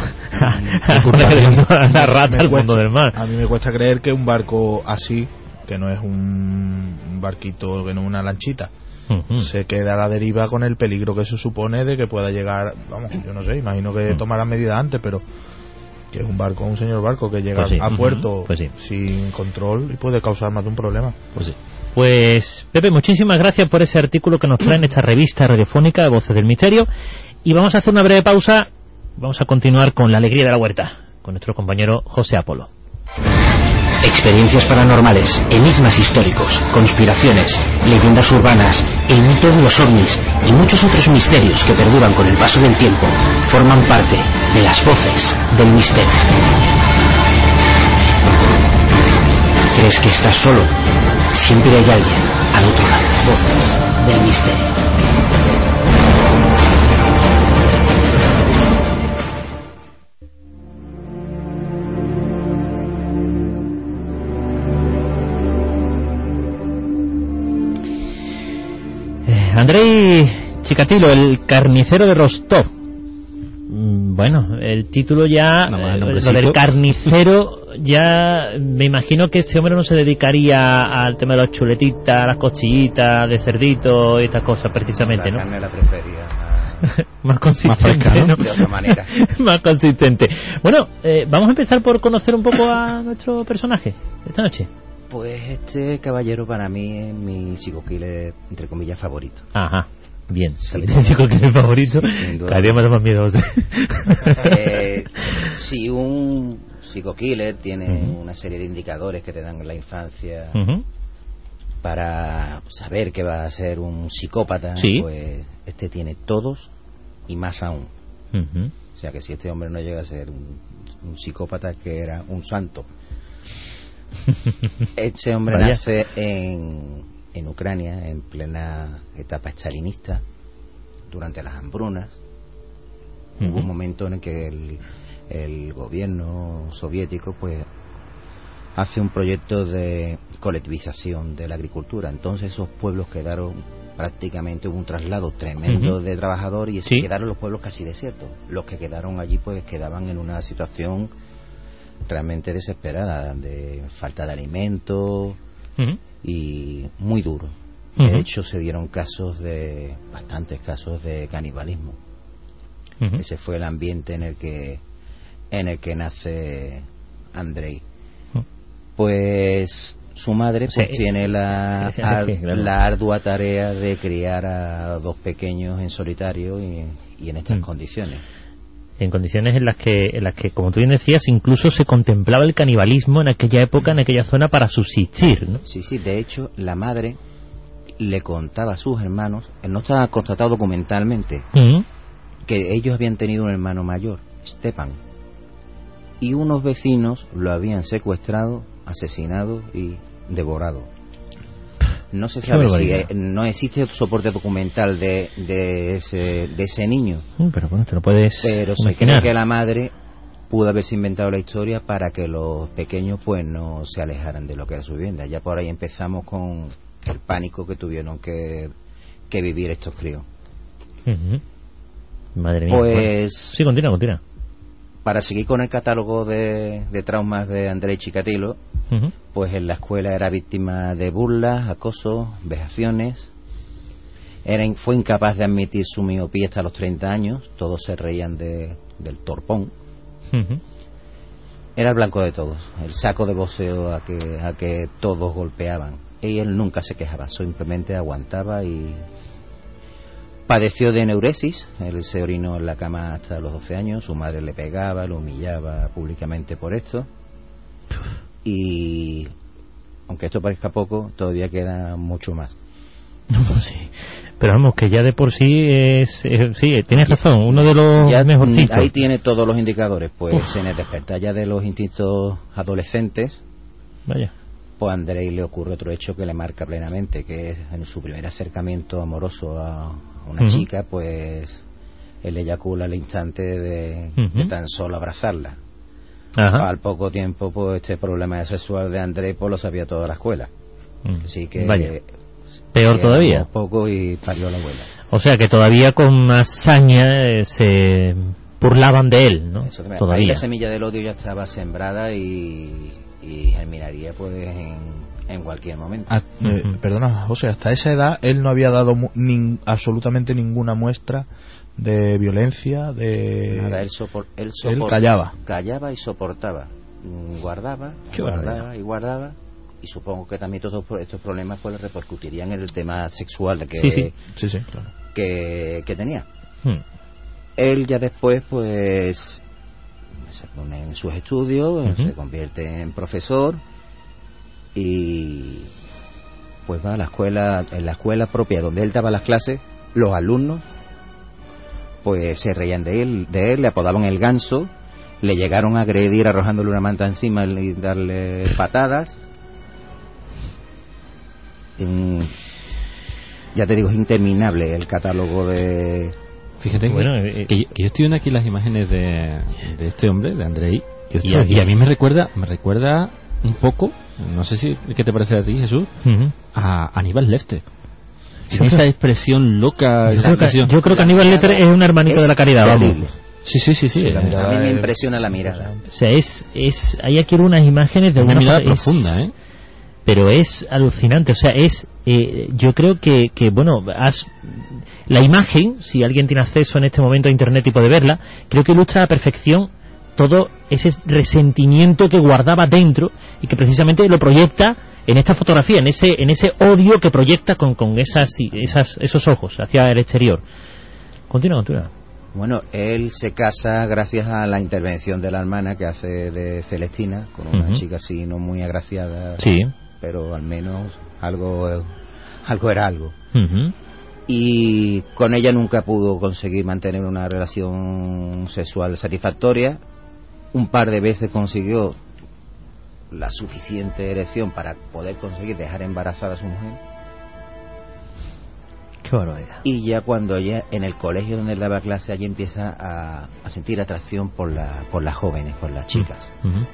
a la rata al fondo del mar. A mí me cuesta creer que un barco así, que no es un barquito, que no es una lanchita, se queda a la deriva con el peligro que eso supone de que pueda llegar, vamos, yo no sé, imagino que tomarán medidas antes, pero que es un barco, un señor barco que llega a puerto sin control y puede causar más de un problema. Pues Pepe, muchísimas gracias por ese artículo que nos trae en esta revista radiofónica de Voces del Misterio. Y vamos a hacer una breve pausa. Vamos a continuar con La Alegría de la Huerta, con nuestro compañero José Apolo. Experiencias paranormales, enigmas históricos, conspiraciones, leyendas urbanas, el mito de los ovnis y muchos otros misterios que perduran con el paso del tiempo forman parte de las Voces del Misterio. ¿Crees que estás solo? Siempre hay alguien al otro lado. Voces del Misterio. Andrei Chikatilo, el carnicero de Rostov. Bueno, el título ya, lo del carnicero, ya me imagino que este hombre no se dedicaría al tema de las chuletitas, las costillitas de cerdito y estas cosas precisamente, ¿no? La carne la prefería más consistente, más fresca, ¿no? De otra manera. Más consistente. Bueno, vamos a empezar por conocer un poco a nuestro personaje esta noche. Pues este caballero para mí es mi psico-killer, entre comillas, favorito. Ajá. Bien, sí, chico que es el favorito, cada día me da más miedo. Si un psico-killer tiene una serie de indicadores que te dan en la infancia para saber que va a ser un psicópata, pues este tiene todos y más aún. O sea que si este hombre no llega a ser un psicópata, que era un santo. Este hombre nace en Ucrania, en plena etapa stalinista, durante las hambrunas. Hubo un momento en el que el gobierno soviético pues hace un proyecto de colectivización de la agricultura. Entonces esos pueblos quedaron prácticamente, hubo un traslado tremendo de trabajadores y quedaron los pueblos casi desiertos. Los que quedaron allí pues quedaban en una situación realmente desesperada, de falta de alimentos y muy duro. De hecho se dieron bastantes casos de canibalismo. Ese fue el ambiente en el que nace Andrei. Pues su madre pues tiene la ardua tarea de criar a dos pequeños en solitario y en estas condiciones. En condiciones en las que, como tú bien decías, incluso se contemplaba el canibalismo en aquella época, en aquella zona, para subsistir, ¿no? Sí, de hecho, la madre le contaba a sus hermanos, no está constatado documentalmente, que ellos habían tenido un hermano mayor, Stepan, y unos vecinos lo habían secuestrado, asesinado y devorado. No se sabe si no existe soporte documental de ese niño. Pero bueno, te lo puedes Pero imaginar. Se cree que la madre pudo haberse inventado la historia para que los pequeños pues no se alejaran de lo que era su vivienda. Ya por ahí empezamos con el pánico que tuvieron que vivir estos críos. Madre mía. Pues sí, continúa. Para seguir con el catálogo de traumas de Andrei Chikatilo, pues en la escuela era víctima de burlas, acosos, vejaciones. Fue incapaz de admitir su miopía hasta los 30 años. Todos se reían del torpón. Era el blanco de todos, el saco de boxeo a que todos golpeaban. Y él nunca se quejaba, simplemente aguantaba y padeció de neuresis. Él se orinó en la cama hasta los 12 años. Su madre le pegaba, lo humillaba públicamente por esto. Y aunque esto parezca poco, todavía queda mucho más. Sí. Pero vamos, que ya de por sí sí, tienes razón, uno de los mejorcitos. Ahí tiene todos los indicadores. Pues en el despertar ya de los instintos adolescentes, pues a Andrei le ocurre otro hecho que le marca plenamente, que es en su primer acercamiento amoroso a una chica, pues él eyacula al instante de tan solo abrazarla. Al poco tiempo, pues este problema sexual de Andrei pues lo sabía toda la escuela. Así que peor todavía. Poco y parió la abuela. O sea que todavía con más saña se burlaban de él, ¿no? Todavía. Ahí la semilla del odio ya estaba sembrada y germinaría pues en cualquier momento. Perdona, José, hasta esa edad él no había dado absolutamente ninguna muestra de violencia, de nada. Él callaba y soportaba, guardaba y guardaba. Y supongo que también todos estos problemas pues le repercutirían en el tema sexual que tenía. Él ya después pues se pone en sus estudios, se convierte en profesor y pues va a la escuela. En la escuela propia donde él daba las clases, los alumnos pues se reían de él, le apodaban el ganso, le llegaron a agredir arrojándole una manta encima y darle patadas. Ya te digo, es interminable el catálogo de... Fíjate que yo estoy viendo aquí las imágenes de este hombre, de Andrei, y a mí me recuerda un poco, no sé si qué te parece a ti, Jesús, a Aníbal Lecter. Tiene esa expresión loca. Yo creo que Aníbal Lecter es un hermanito de la caridad, vamos. Sí. A mí me impresiona la mirada. O sea, hay aquí unas imágenes de una mirada profunda, ¿eh? Pero es alucinante, o sea, yo creo que bueno, la imagen, si alguien tiene acceso en este momento a internet y puede verla, creo que ilustra a la perfección todo ese resentimiento que guardaba dentro y que precisamente lo proyecta en esta fotografía, en ese odio que proyecta con esos ojos hacia el exterior. Continúa. Bueno, él se casa gracias a la intervención de la hermana que hace de Celestina, con una chica así no muy agraciada, sí, pero al menos algo era algo. Y con ella nunca pudo conseguir mantener una relación sexual satisfactoria. Un par de veces consiguió la suficiente erección para poder conseguir dejar embarazada a su mujer. Qué barbaridad. Y ya cuando ella en el colegio donde él daba clase, allí empieza a sentir atracción por las jóvenes, por las chicas.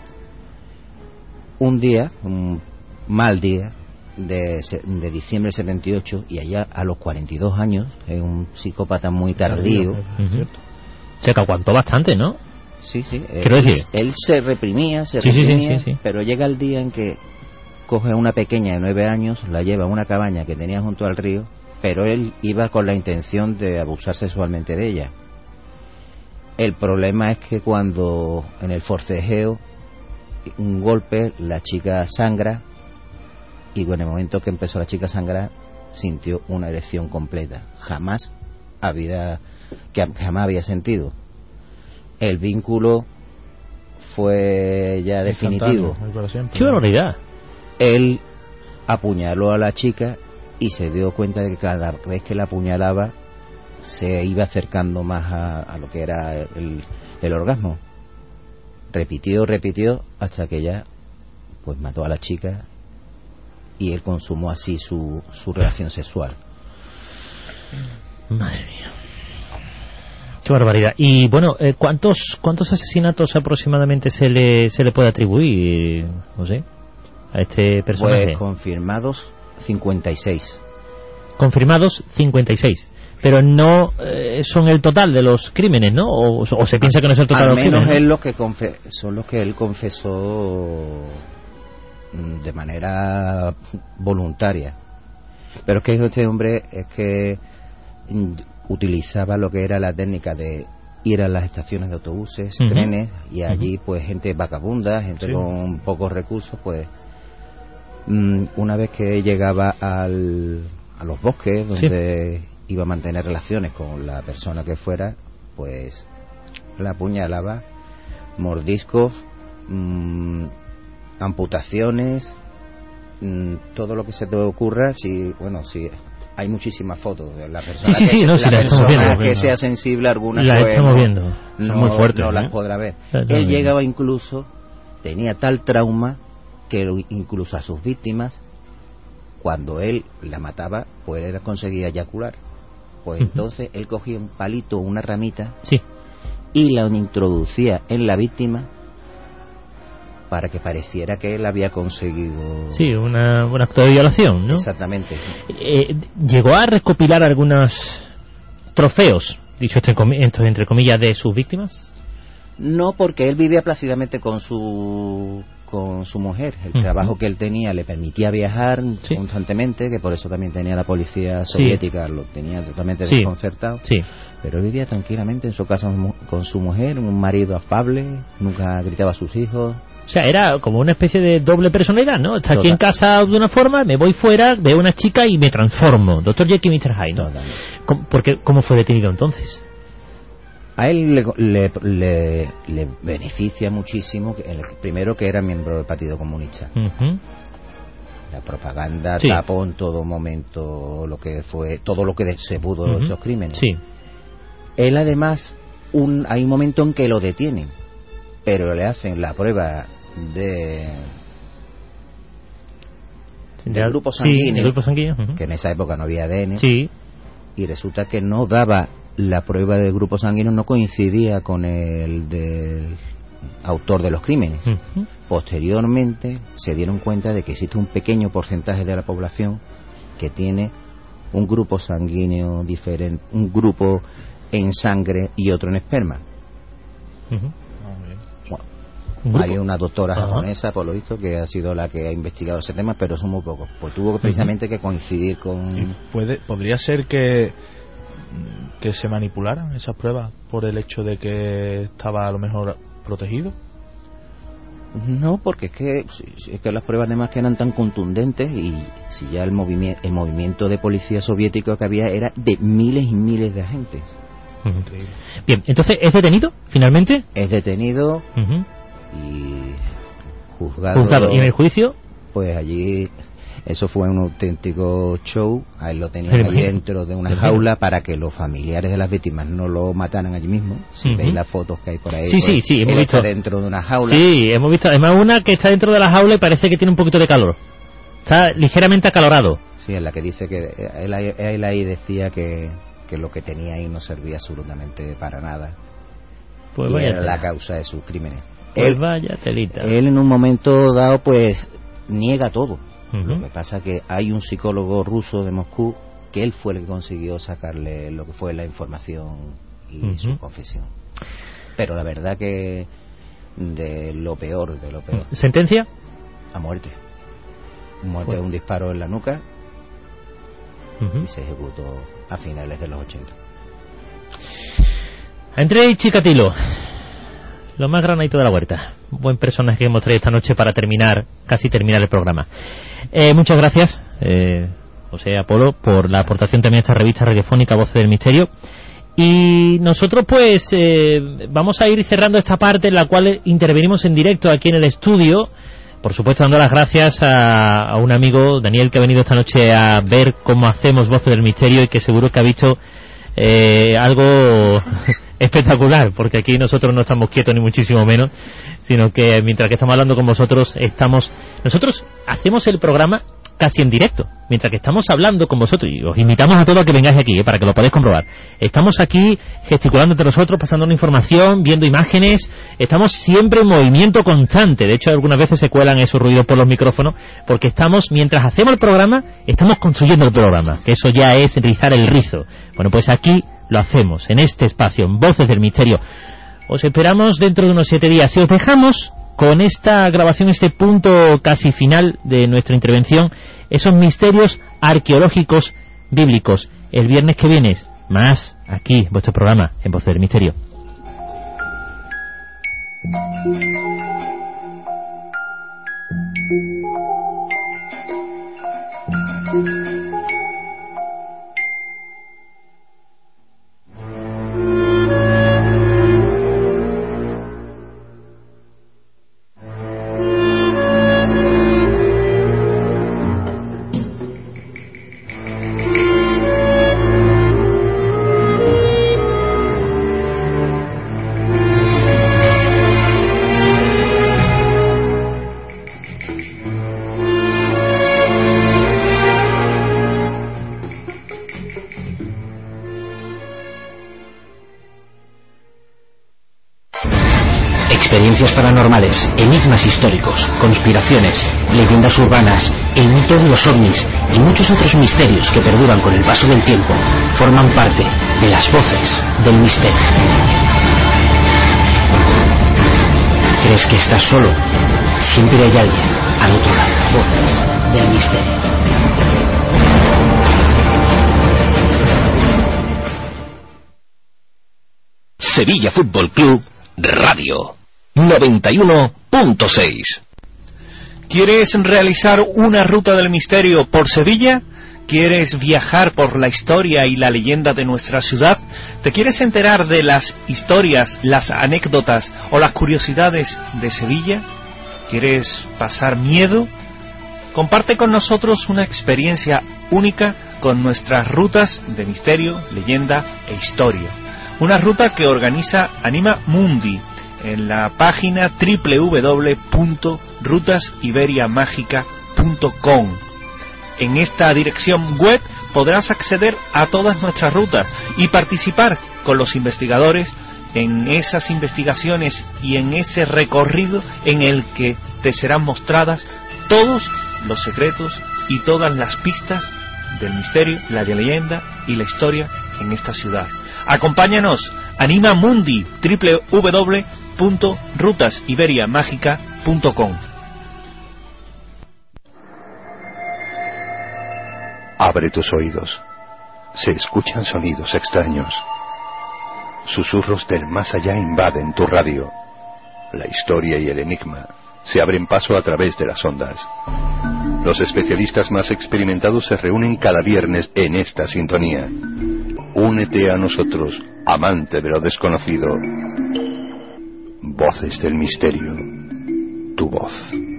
Un día, un mal día de diciembre del 78, y allá a los 42 años, es un psicópata muy tardío. O sea que aguantó bastante, ¿no? Sí. Quiero decir, él se reprimía, sí. Pero llega el día en que coge a una pequeña de 9 años, la lleva a una cabaña que tenía junto al río, pero él iba con la intención de abusar sexualmente de ella. El problema es que cuando en el forcejeo, un golpe, la chica sangra, y en el momento que empezó la chica a sangrar, sintió una erección completa. Jamás había sentido. El vínculo fue ya definitivo. ¡Qué barbaridad! Él apuñaló a la chica y se dio cuenta de que cada vez que la apuñalaba se iba acercando más a lo que era el orgasmo. Repitió hasta que ya pues mató a la chica y él consumó así su relación sexual. Madre mía, qué barbaridad. Y bueno, ¿cuántos asesinatos aproximadamente se le puede atribuir, no sé, a este personaje? Pues confirmados 56. Confirmados 56. Pero no son el total de los crímenes, ¿no? O se piensa que no es el total de los crímenes. Al menos son los que él confesó de manera voluntaria. Pero es que este hombre utilizaba lo que era la técnica de ir a las estaciones de autobuses, trenes, y allí pues gente vagabunda, gente con pocos recursos, pues una vez que llegaba a los bosques donde iba a mantener relaciones con la persona que fuera, pues la apuñalaba, mordiscos, amputaciones, todo lo que se te ocurra. Si hay muchísimas fotos de la persona, que sea sensible, algunas muy fuertes, no las podrá ver. Él llegaba incluso, tenía tal trauma que incluso a sus víctimas, cuando él la mataba, pues él conseguía eyacular. Pues entonces él cogía un palito, una ramita, y la introducía en la víctima para que pareciera que él había conseguido... Sí, un acto de violación, ¿no? Exactamente. ¿Llegó a recopilar algunos trofeos, dicho esto entre comillas, de sus víctimas? No, porque él vivía plácidamente con su mujer. El trabajo que él tenía le permitía viajar constantemente, que por eso también tenía la policía soviética, lo tenía totalmente desconcertado. Pero él vivía tranquilamente en su casa con su mujer, un marido afable, nunca gritaba a sus hijos. O sea, era como una especie de doble personalidad, ¿no? Está aquí en casa de una forma, me voy fuera, veo una chica y me transformo. Dr. Jekyll y Mr. Hyde, ¿no? ¿Cómo fue detenido entonces? A él le beneficia muchísimo, primero, que era miembro del Partido Comunista. La propaganda tapó en todo momento todo lo que se pudo de estos crímenes. Él además, hay un momento en que lo detienen, pero le hacen la prueba del grupo sanguíneo, que en esa época no había ADN, y resulta que no daba, la prueba del grupo sanguíneo no coincidía con el del autor de los crímenes. Posteriormente se dieron cuenta de que existe un pequeño porcentaje de la población que tiene un grupo sanguíneo diferente, un grupo en sangre y otro en esperma. Hay una doctora japonesa, por lo visto, que ha sido la que ha investigado ese tema, pero son muy pocos. Pues tuvo precisamente que coincidir con... ¿Podría ser que se manipularan esas pruebas por el hecho de que estaba a lo mejor protegido? No, porque es que las pruebas además que eran tan contundentes, y si ya el movimiento de policía soviético que había era de miles y miles de agentes. Bien, entonces, ¿es detenido finalmente? Es detenido y juzgado. ¿Y en el juicio? Pues allí eso fue un auténtico show. A él lo tenían ahí dentro de una jaula para que los familiares de las víctimas no lo mataran allí mismo. Si veis las fotos que hay por ahí, sí, hemos visto dentro de una jaula. Sí, hemos visto además una que está dentro de la jaula y parece que tiene un poquito de calor. Está ligeramente acalorado. Sí, en la que dice que él ahí decía que lo que tenía ahí no servía absolutamente para nada. Pues y vaya era la causa de sus crímenes. Pues vaya telita. Él en un momento dado pues niega todo. Lo que pasa que hay un psicólogo ruso de Moscú que él fue el que consiguió sacarle lo que fue la información y su confesión. Pero la verdad que de lo peor. ¿Sentencia? A muerte. Muerte de un disparo en la nuca y se ejecutó a finales de los 80. Andrei Chikatilo, lo más granadito de la huerta. Buen personaje que hemos traído esta noche para casi terminar el programa. Muchas gracias, José Apolo, por la aportación también a esta revista radiofónica Voces del Misterio. Y nosotros pues vamos a ir cerrando esta parte en la cual intervenimos en directo aquí en el estudio. Por supuesto, dando las gracias a un amigo, Daniel, que ha venido esta noche a ver cómo hacemos Voces del Misterio y que seguro que ha visto algo espectacular, porque aquí nosotros no estamos quietos ni muchísimo menos, sino que mientras que estamos hablando con vosotros nosotros hacemos el programa casi en directo, mientras que estamos hablando con vosotros, y os invitamos a todos a que vengáis aquí, para que lo podáis comprobar. Estamos aquí gesticulando entre nosotros, pasando una información, viendo imágenes, estamos siempre en movimiento constante. De hecho, algunas veces se cuelan esos ruidos por los micrófonos, porque mientras hacemos el programa, estamos construyendo el programa, que eso ya es rizar el rizo. Bueno, pues aquí lo hacemos, en este espacio, en Voces del Misterio. Os esperamos dentro de unos 7 días. Y os dejamos con esta grabación, este punto casi final de nuestra intervención, esos misterios arqueológicos bíblicos. El viernes que viene, más aquí, vuestro programa, en Voces del Misterio. Experiencias paranormales, enigmas históricos, conspiraciones, leyendas urbanas, el mito de los ovnis y muchos otros misterios que perduran con el paso del tiempo forman parte de las Voces del Misterio. ¿Crees que estás solo? Siempre hay alguien al otro lado. Voces del Misterio. Sevilla Fútbol Club Radio 91.6. ¿Quieres realizar una ruta del misterio por Sevilla? ¿Quieres viajar por la historia y la leyenda de nuestra ciudad? ¿Te quieres enterar de las historias, las anécdotas o las curiosidades de Sevilla? ¿Quieres pasar miedo? Comparte con nosotros una experiencia única con nuestras rutas de misterio, leyenda e historia. Una ruta que organiza Anima Mundi en la página www.rutasiberiamagica.com. En esta dirección web podrás acceder a todas nuestras rutas y participar con los investigadores en esas investigaciones y en ese recorrido en el que te serán mostradas todos los secretos y todas las pistas del misterio, la leyenda y la historia en esta ciudad. Acompáñanos, Anima Mundi, www.rutasiberiamágica.com. Abre tus oídos. Se escuchan sonidos extraños. Susurros del más allá invaden tu radio. La historia y el enigma se abren paso a través de las ondas. Los especialistas más experimentados se reúnen cada viernes en esta sintonía. Únete a nosotros, amante de lo desconocido. Voces del misterio. Tu voz.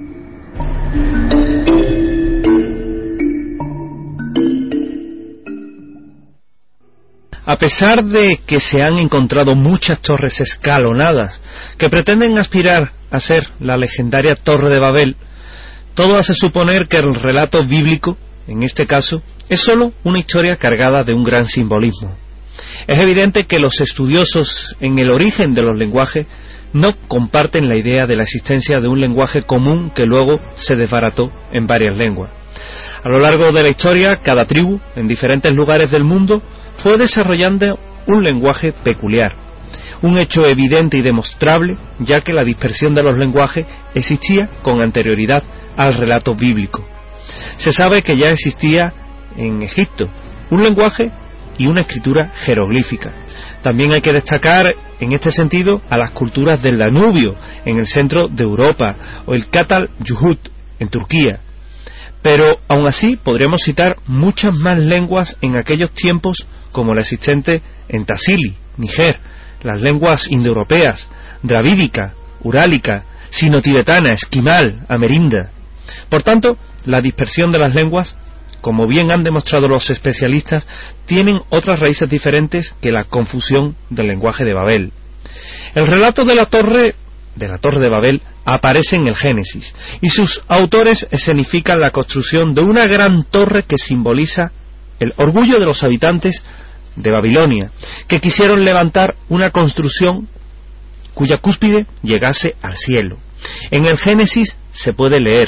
A pesar de que se han encontrado muchas torres escalonadas que pretenden aspirar a ser la legendaria Torre de Babel, todo hace suponer que el relato bíblico, en este caso, es sólo una historia cargada de un gran simbolismo. Es evidente que los estudiosos en el origen de los lenguajes no comparten la idea de la existencia de un lenguaje común que luego se desbarató en varias lenguas. A lo largo de la historia, cada tribu, en diferentes lugares del mundo, fue desarrollando un lenguaje peculiar, un hecho evidente y demostrable, ya que la dispersión de los lenguajes existía con anterioridad al relato bíblico. Se sabe que ya existía en Egipto un lenguaje y una escritura jeroglífica. También hay que destacar en este sentido a las culturas del Danubio, en el centro de Europa, o el Katal-Yuhut, en Turquía. Pero aún así podríamos citar muchas más lenguas en aquellos tiempos, como la existente en Tassili, Níger, las lenguas indoeuropeas, dravídica, urálica, sino-tibetana, esquimal, amerinda. Por tanto, la dispersión de las lenguas, como bien han demostrado los especialistas, tienen otras raíces diferentes que la confusión del lenguaje de Babel. El relato de la Torre de Babel aparece en el Génesis, y sus autores escenifican la construcción de una gran torre que simboliza el orgullo de los habitantes de Babilonia, que quisieron levantar una construcción cuya cúspide llegase al cielo. En el Génesis se puede leer: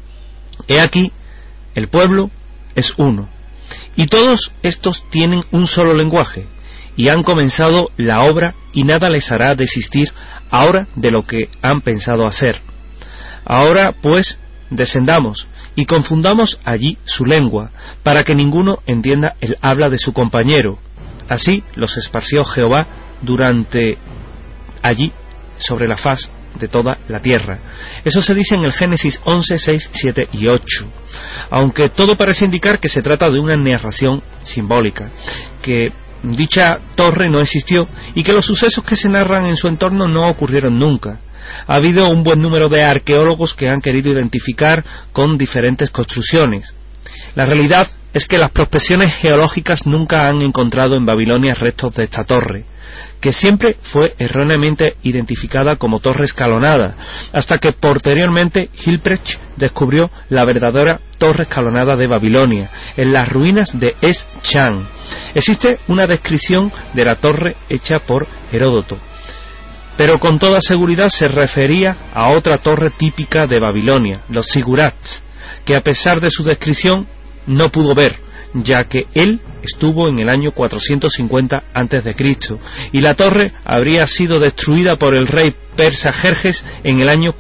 he aquí, el pueblo es uno, y todos estos tienen un solo lenguaje, y han comenzado la obra, y nada les hará desistir ahora de lo que han pensado hacer. Ahora pues descendamos y confundamos allí su lengua, para que ninguno entienda el habla de su compañero. Así los esparció Jehová durante allí sobre la faz de toda la tierra. Eso se dice en el Génesis 11, 6, 7 y 8. Aunque todo parece indicar que se trata de una narración simbólica, que dicha torre no existió y que los sucesos que se narran en su entorno no ocurrieron nunca. Ha habido un buen número de arqueólogos que han querido identificar con diferentes construcciones. La realidad es que las prospecciones geológicas nunca han encontrado en Babilonia restos de esta torre, que siempre fue erróneamente identificada como torre escalonada, hasta que posteriormente Hilprecht descubrió la verdadera torre escalonada de Babilonia, en las ruinas de Es-Chan. Existe una descripción de la torre hecha por Heródoto, pero con toda seguridad se refería a otra torre típica de Babilonia, los zigurats, que a pesar de su descripción no pudo ver, ya que él estuvo en el año 450 a.C. y la torre habría sido destruida por el rey persa Jerjes en el año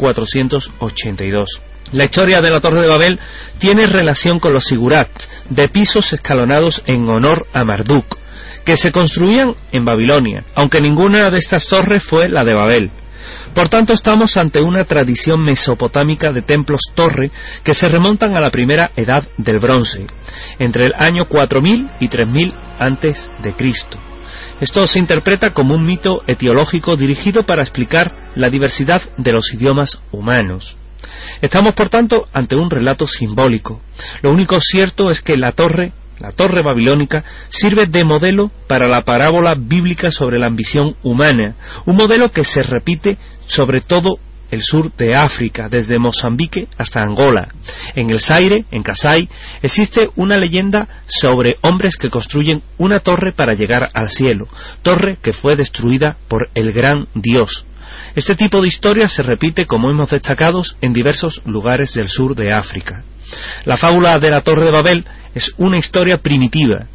482. La historia de la Torre de Babel tiene relación con los zigurats, de pisos escalonados en honor a Marduk, que se construían en Babilonia, aunque ninguna de estas torres fue la de Babel. Por tanto, estamos ante una tradición mesopotámica de templos torre que se remontan a la primera edad del bronce, entre el año 4000 y 3000 antes de Cristo. Esto se interpreta como un mito etiológico dirigido para explicar la diversidad de los idiomas humanos. Estamos, por tanto, ante un relato simbólico. Lo único cierto es que la torre babilónica sirve de modelo para la parábola bíblica sobre la ambición humana, un modelo que se repite sobre todo el sur de África, desde Mozambique hasta Angola. En el Zaire, en Kasai, existe una leyenda sobre hombres que construyen una torre para llegar al cielo, torre que fue destruida por el gran Dios. Este tipo de historia se repite, como hemos destacado, en diversos lugares del sur de África. La fábula de la Torre de Babel es una historia primitiva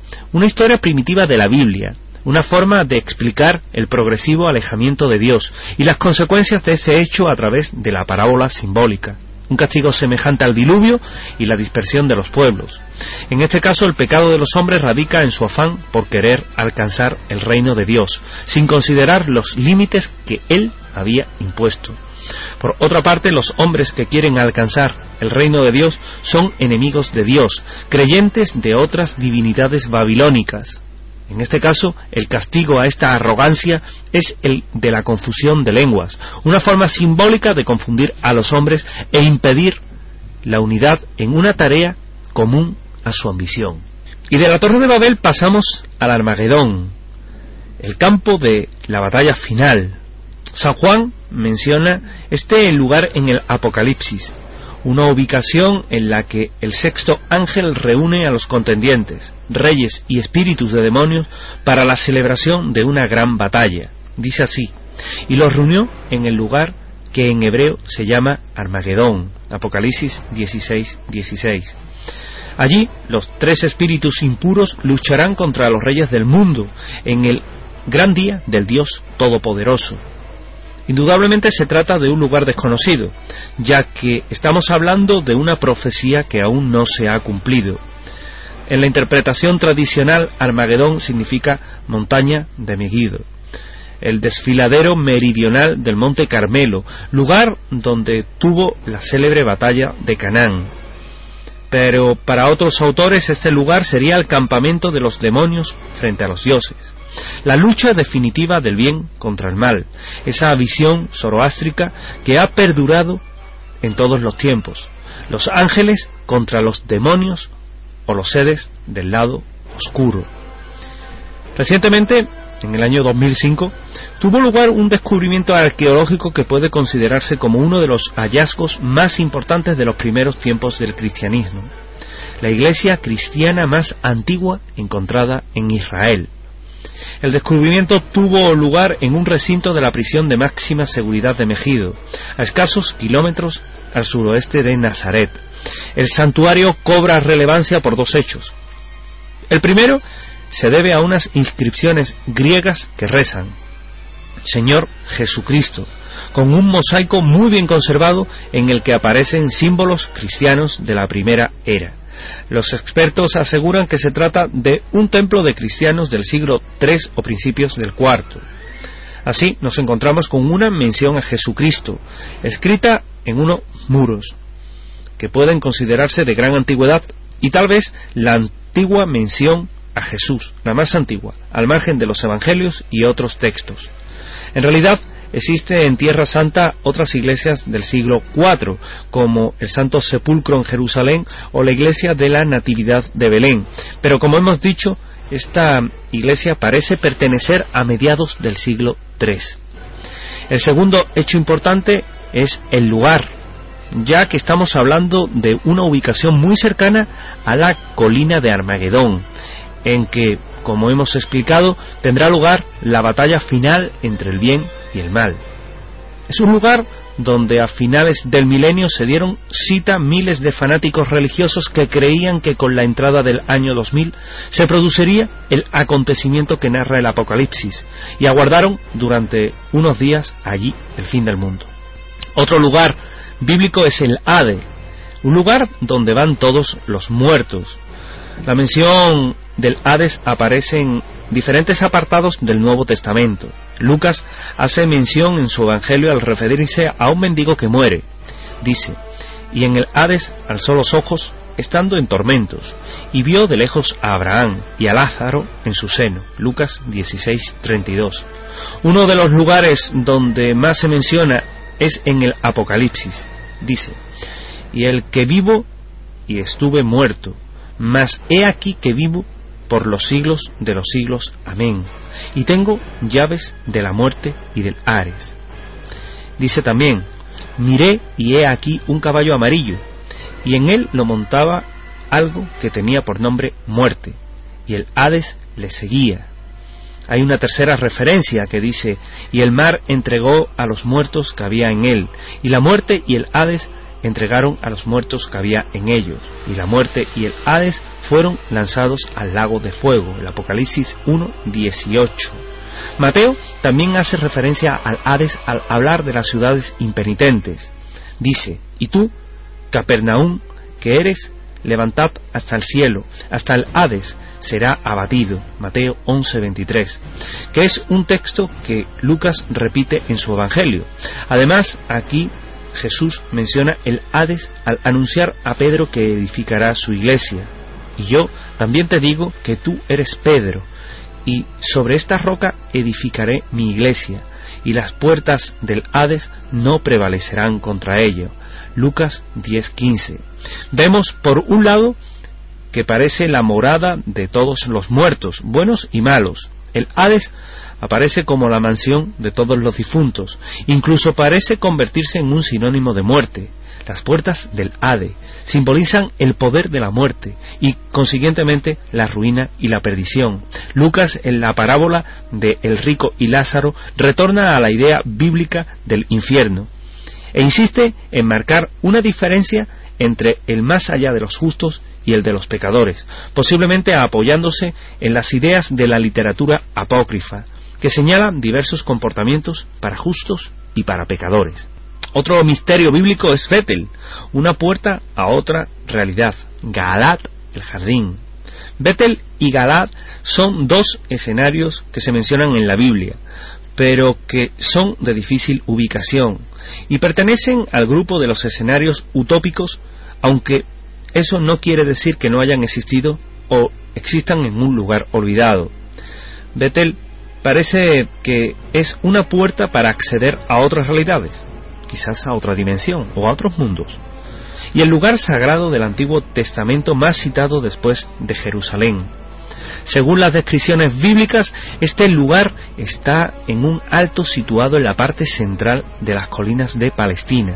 de la Biblia, una forma de explicar el progresivo alejamiento de Dios y las consecuencias de ese hecho a través de la parábola simbólica. Un castigo semejante al diluvio y la dispersión de los pueblos. En este caso, el pecado de los hombres radica en su afán por querer alcanzar el reino de Dios, sin considerar los límites que Él había impuesto. Por otra parte, los hombres que quieren alcanzar el reino de Dios son enemigos de Dios, creyentes de otras divinidades babilónicas. En este caso, el castigo a esta arrogancia es el de la confusión de lenguas, una forma simbólica de confundir a los hombres e impedir la unidad en una tarea común a su ambición. Y de la Torre de Babel pasamos al Armagedón, el campo de la batalla final. San Juan menciona este lugar en el Apocalipsis, una ubicación en la que el sexto ángel reúne a los contendientes, reyes y espíritus de demonios para la celebración de una gran batalla. Dice así: y los reunió en el lugar que en hebreo se llama Armagedón, Apocalipsis 16:16. Allí los tres espíritus impuros lucharán contra los reyes del mundo en el gran día del Dios Todopoderoso. Indudablemente se trata de un lugar desconocido, ya que estamos hablando de una profecía que aún no se ha cumplido. En la interpretación tradicional, Armagedón significa montaña de Megiddo, el desfiladero meridional del Monte Carmelo, lugar donde tuvo la célebre batalla de Canaán. Pero para otros autores este lugar sería el campamento de los demonios frente a los dioses. La lucha definitiva del bien contra el mal, esa visión zoroástrica que ha perdurado en todos los tiempos, los ángeles contra los demonios o los seres del lado oscuro. Recientemente, en el año 2005, tuvo lugar un descubrimiento arqueológico que puede considerarse como uno de los hallazgos más importantes de los primeros tiempos del cristianismo, la iglesia cristiana más antigua encontrada en Israel. El descubrimiento tuvo lugar en un recinto de la prisión de máxima seguridad de Megiddo, a escasos kilómetros al suroeste de Nazaret. El santuario cobra relevancia por dos hechos. El primero se debe a unas inscripciones griegas que rezan: Señor Jesucristo, con un mosaico muy bien conservado en el que aparecen símbolos cristianos de la primera era. Los expertos aseguran que se trata de un templo de cristianos del siglo III o principios del IV. Así nos encontramos con una mención a Jesucristo, escrita en unos muros, que pueden considerarse de gran antigüedad, y tal vez la antigua mención a Jesús, la más antigua, al margen de los evangelios y otros textos. En realidad, existe en Tierra Santa otras iglesias del siglo IV, como el Santo Sepulcro en Jerusalén o la iglesia de la Natividad de Belén. Pero como hemos dicho, esta iglesia parece pertenecer a mediados del siglo III. El segundo hecho importante es el lugar, ya que estamos hablando de una ubicación muy cercana a la colina de Armagedón, en que, como hemos explicado, tendrá lugar la batalla final entre el bien y el mal. Es un lugar donde a finales del milenio se dieron cita miles de fanáticos religiosos que creían que con la entrada del año 2000 se produciría el acontecimiento que narra el Apocalipsis, y aguardaron durante unos días allí el fin del mundo. Otro lugar bíblico es el Hades, un lugar donde van todos los muertos. La mención del Hades aparece en diferentes apartados del Nuevo Testamento. Lucas hace mención en su Evangelio al referirse a un mendigo que muere. Dice: y en el Hades alzó los ojos, estando en tormentos, y vio de lejos a Abraham y a Lázaro en su seno. Lucas 16:32. Uno de los lugares donde más se menciona es en el Apocalipsis. Dice: y el que vivo y estuve muerto, mas he aquí que vivo por los siglos de los siglos. Amén. Y tengo llaves de la muerte y del Hades. Dice también: Miré y he aquí un caballo amarillo, y en él lo montaba algo que tenía por nombre Muerte, y el Hades le seguía. Hay una tercera referencia que dice: y el mar entregó a los muertos que había en él, y la muerte y el Hades entregaron a los muertos que había en ellos, y la muerte y el Hades fueron lanzados al lago de fuego. El Apocalipsis 1:18. Mateo también hace referencia al Hades al hablar de las ciudades impenitentes. Dice: y tú, Capernaum, que eres, levantad hasta el cielo, hasta el Hades será abatido. Mateo 11:23, que es un texto que Lucas repite en su Evangelio. Además, aquí Jesús menciona el Hades al anunciar a Pedro que edificará su iglesia. Y yo también te digo que tú eres Pedro, y sobre esta roca edificaré mi iglesia, y las puertas del Hades no prevalecerán contra ello. Lucas 10:15. Vemos por un lado que parece la morada de todos los muertos, buenos y malos. El Hades aparece como la mansión de todos los difuntos, incluso parece convertirse en un sinónimo de muerte. Las puertas del Hades simbolizan el poder de la muerte y, consiguientemente, la ruina y la perdición. Lucas, en la parábola de el rico y Lázaro, retorna a la idea bíblica del infierno e insiste en marcar una diferencia entre el más allá de los justos y el de los pecadores, posiblemente apoyándose en las ideas de la literatura apócrifa, que señalan diversos comportamientos para justos y para pecadores. Otro misterio bíblico es Betel, una puerta a otra realidad, Galaad, el jardín. Betel y Galaad son dos escenarios que se mencionan en la Biblia, pero que son de difícil ubicación y pertenecen al grupo de los escenarios utópicos, aunque eso no quiere decir que no hayan existido o existan en un lugar olvidado. Betel parece que es una puerta para acceder a otras realidades, quizás a otra dimensión o a otros mundos, y el lugar sagrado del Antiguo Testamento más citado después de Jerusalén. Según las descripciones bíblicas, este lugar está en un alto situado en la parte central de las colinas de Palestina.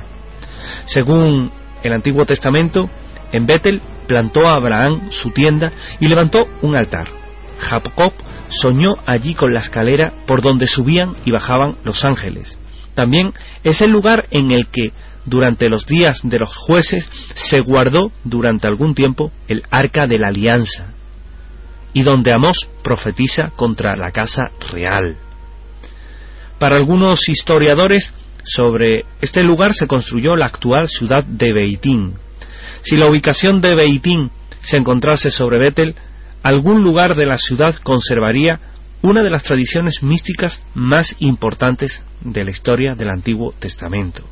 Según el Antiguo Testamento, en Betel plantó a Abraham su tienda y levantó un altar. Jacob soñó allí con la escalera por donde subían y bajaban los ángeles. También es el lugar en el que, durante los días de los jueces, se guardó durante algún tiempo el arca de la alianza, y donde Amós profetiza contra la casa real. Para algunos historiadores, sobre este lugar se construyó la actual ciudad de Beitín. Si la ubicación de Beitín se encontrase sobre Betel, algún lugar de la ciudad conservaría una de las tradiciones místicas más importantes de la historia del Antiguo Testamento.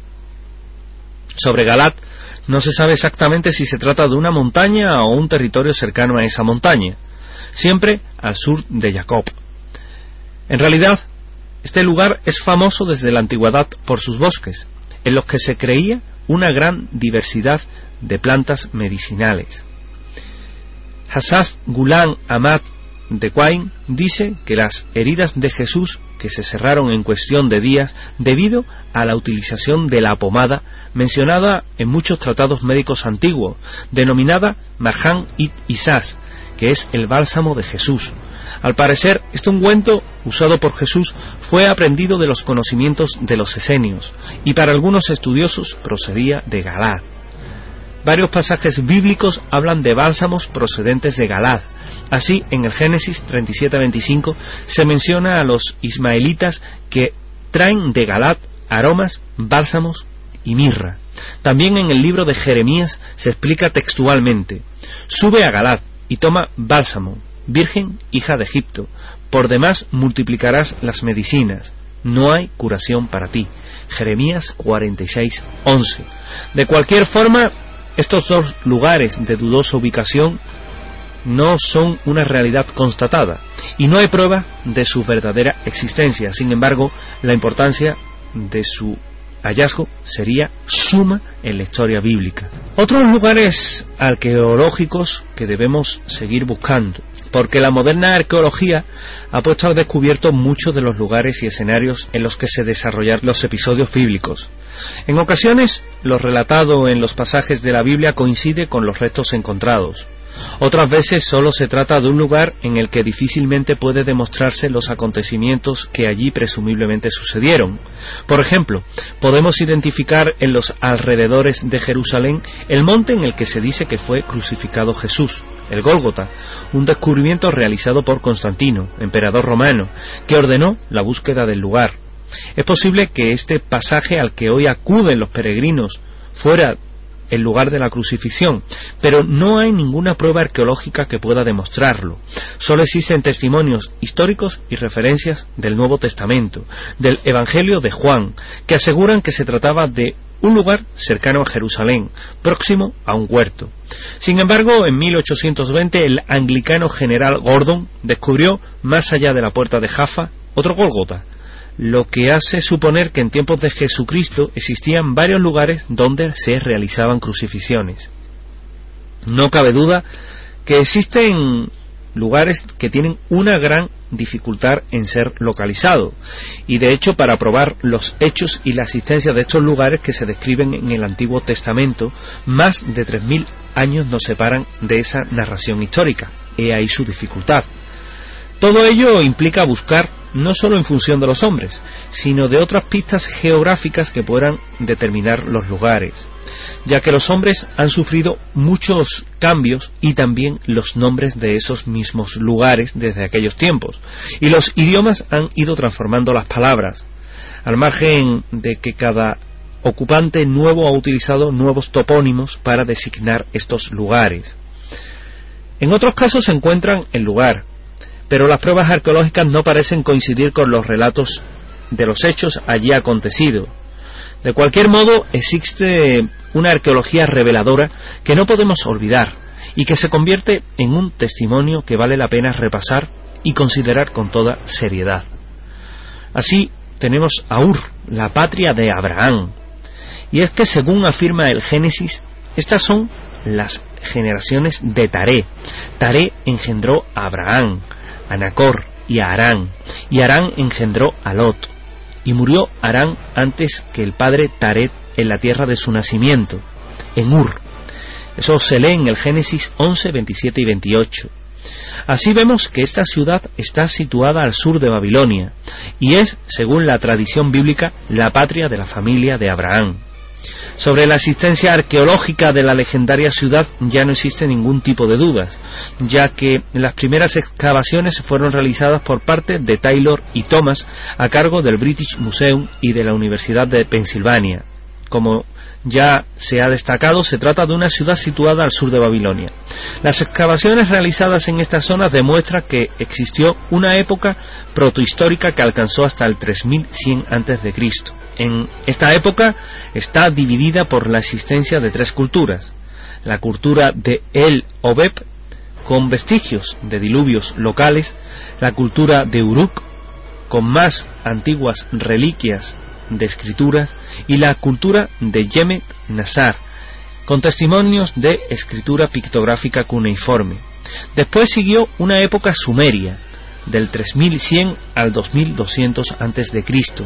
Sobre Galaad no se sabe exactamente si se trata de una montaña o un territorio cercano a esa montaña, siempre al sur de Jacob. En realidad, este lugar es famoso desde la antigüedad por sus bosques, en los que se creía una gran diversidad de plantas medicinales. Hassas Gulam Ahmad de Quain dice que las heridas de Jesús, que se cerraron en cuestión de días debido a la utilización de la pomada mencionada en muchos tratados médicos antiguos, denominada Marjan it Isás, que es el bálsamo de Jesús. Al parecer, este ungüento usado por Jesús fue aprendido de los conocimientos de los esenios, y para algunos estudiosos procedía de Galaad. Varios pasajes bíblicos hablan de bálsamos procedentes de Galaad. Así, en el Génesis 37:25 se menciona a los ismaelitas que traen de Galaad aromas, bálsamos y mirra. También en el libro de Jeremías se explica textualmente: sube a Galaad y toma bálsamo, virgen hija de Egipto, por demás multiplicarás las medicinas, no hay curación para ti. Jeremías 46:11. De cualquier forma, estos dos lugares de dudosa ubicación no son una realidad constatada y no hay prueba de su verdadera existencia. Sin embargo, la importancia de su hallazgo sería suma en la historia bíblica. Otros lugares arqueológicos que debemos seguir buscando. porque la moderna arqueología ha puesto al descubierto muchos de los lugares y escenarios en los que se desarrollaron los episodios bíblicos. En ocasiones, lo relatado en los pasajes de la Biblia coincide con los restos encontrados. Otras veces solo se trata de un lugar en el que difícilmente puede demostrarse los acontecimientos que allí presumiblemente sucedieron. Por ejemplo, podemos identificar en los alrededores de Jerusalén el monte en el que se dice que fue crucificado Jesús, el Gólgota, un descubrimiento realizado por Constantino, emperador romano, que ordenó la búsqueda del lugar. Es posible que este pasaje al que hoy acuden los peregrinos fuera el lugar de la crucifixión, pero no hay ninguna prueba arqueológica que pueda demostrarlo. Solo existen testimonios históricos y referencias del Nuevo Testamento, del Evangelio de Juan, que aseguran que se trataba de un lugar cercano a Jerusalén, próximo a un huerto. Sin embargo, en 1820 el anglicano general Gordon descubrió, más allá de la puerta de Jaffa, otro Gólgota, lo que hace suponer que en tiempos de Jesucristo existían varios lugares donde se realizaban crucifixiones. No cabe duda que existen lugares que tienen una gran dificultad en ser localizados, y de hecho, para probar los hechos y la existencia de estos lugares que se describen en el Antiguo Testamento, más de 3000 años nos separan de esa narración histórica. He ahí su dificultad. Todo ello implica buscar no solo en función de los hombres, sino de otras pistas geográficas que puedan determinar los lugares, ya que los hombres han sufrido muchos cambios y también los nombres de esos mismos lugares desde aquellos tiempos, y los idiomas han ido transformando las palabras, al margen de que cada ocupante nuevo ha utilizado nuevos topónimos para designar estos lugares. En otros casos se encuentran el lugar, pero las pruebas arqueológicas no parecen coincidir con los relatos de los hechos allí acontecidos. De cualquier modo, existe una arqueología reveladora que no podemos olvidar y que se convierte en un testimonio que vale la pena repasar y considerar con toda seriedad. Así tenemos a Ur, la patria de Abraham. Y es que, según afirma el Génesis, estas son las generaciones de Taré. Taré engendró a Abraham, a Nacor y a Harán, y Harán engendró a Lot, y murió Harán antes que el padre Taré en la tierra de su nacimiento, en Ur. Eso se lee en el Génesis 11, 27 y 28. Así vemos que esta ciudad está situada al sur de Babilonia, y es, según la tradición bíblica, la patria de la familia de Abraham. Sobre la existencia arqueológica de la legendaria ciudad ya no existe ningún tipo de dudas, ya que las primeras excavaciones fueron realizadas por parte de Taylor y Thomas a cargo del British Museum y de la Universidad de Pensilvania. Como ya se ha destacado, se trata de una ciudad situada al sur de Babilonia. Las excavaciones realizadas en esta zona demuestran que existió una época protohistórica que alcanzó hasta el 3100 a.C. En esta época está dividida por la existencia de tres culturas: la cultura de El Obeb, con vestigios de diluvios locales; la cultura de Uruk, con más antiguas reliquias de escrituras; y la cultura de Yemet Nazar, con testimonios de escritura pictográfica cuneiforme. Después siguió una época sumeria, del 3100 al 2200 a.C.,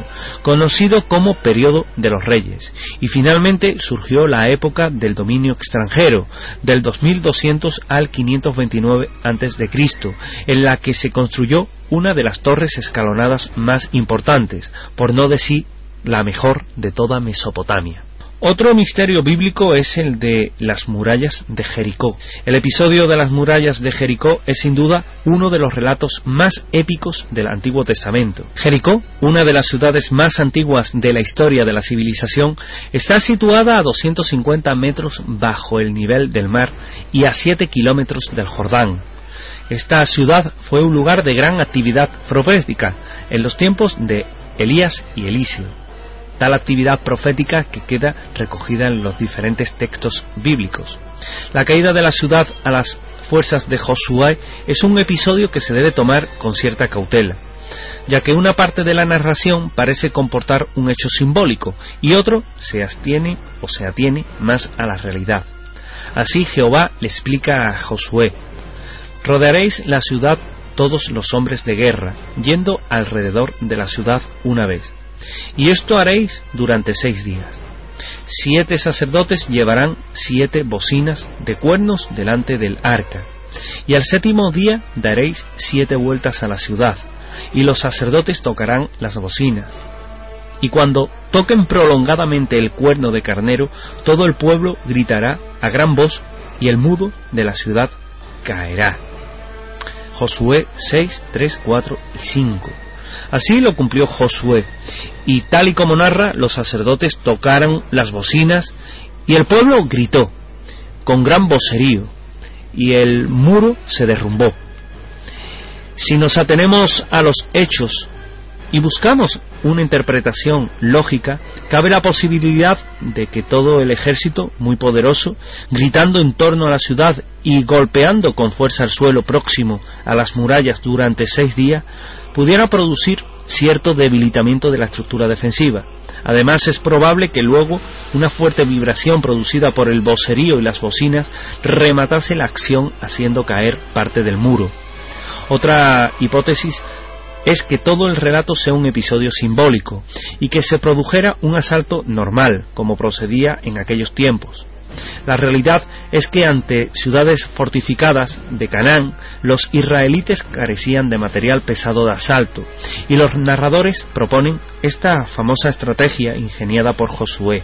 conocido como periodo de los reyes, y finalmente surgió la época del dominio extranjero, del 2200 al 529 a.C., en la que se construyó una de las torres escalonadas más importantes, por no decir la mejor de toda Mesopotamia. Otro misterio bíblico es el de las murallas de Jericó. El episodio de las murallas de Jericó es sin duda uno de los relatos más épicos del Antiguo Testamento. Jericó, una de las ciudades más antiguas de la historia de la civilización, está situada a 250 metros bajo el nivel del mar y a 7 kilómetros del Jordán. Esta ciudad fue un lugar de gran actividad profética en los tiempos de Elías y Eliseo. Tal actividad profética que queda recogida en los diferentes textos bíblicos. La caída de la ciudad a las fuerzas de Josué es un episodio que se debe tomar con cierta cautela, ya que una parte de la narración parece comportar un hecho simbólico y otro se atiene más a la realidad. Así Jehová le explica a Josué: Rodearéis la ciudad todos los hombres de guerra, yendo alrededor de la ciudad una vez. Y esto haréis durante 6 días. 7 sacerdotes llevarán 7 bocinas de cuernos delante del arca. Y al 7º día daréis 7 vueltas a la ciudad, y los sacerdotes tocarán las bocinas. Y cuando toquen prolongadamente el cuerno de carnero, todo el pueblo gritará a gran voz, y el mudo de la ciudad caerá. Josué 6, 3, 4 y 5. Así lo cumplió Josué, y tal y como narra, los sacerdotes tocaron las bocinas, y el pueblo gritó con gran vocerío, y el muro se derrumbó. Si nos atenemos a los hechos y buscamos una interpretación lógica, cabe la posibilidad de que todo el ejército, muy poderoso, gritando en torno a la ciudad y golpeando con fuerza el suelo próximo a las murallas durante 6 días, pudiera producir cierto debilitamiento de la estructura defensiva. Además, es probable que luego una fuerte vibración producida por el vocerío y las bocinas rematase la acción, haciendo caer parte del muro. Otra hipótesis es que todo el relato sea un episodio simbólico y que se produjera un asalto normal, como procedía en aquellos tiempos. La realidad es que ante ciudades fortificadas de Canaán, los israelitas carecían de material pesado de asalto, y los narradores proponen esta famosa estrategia ingeniada por Josué.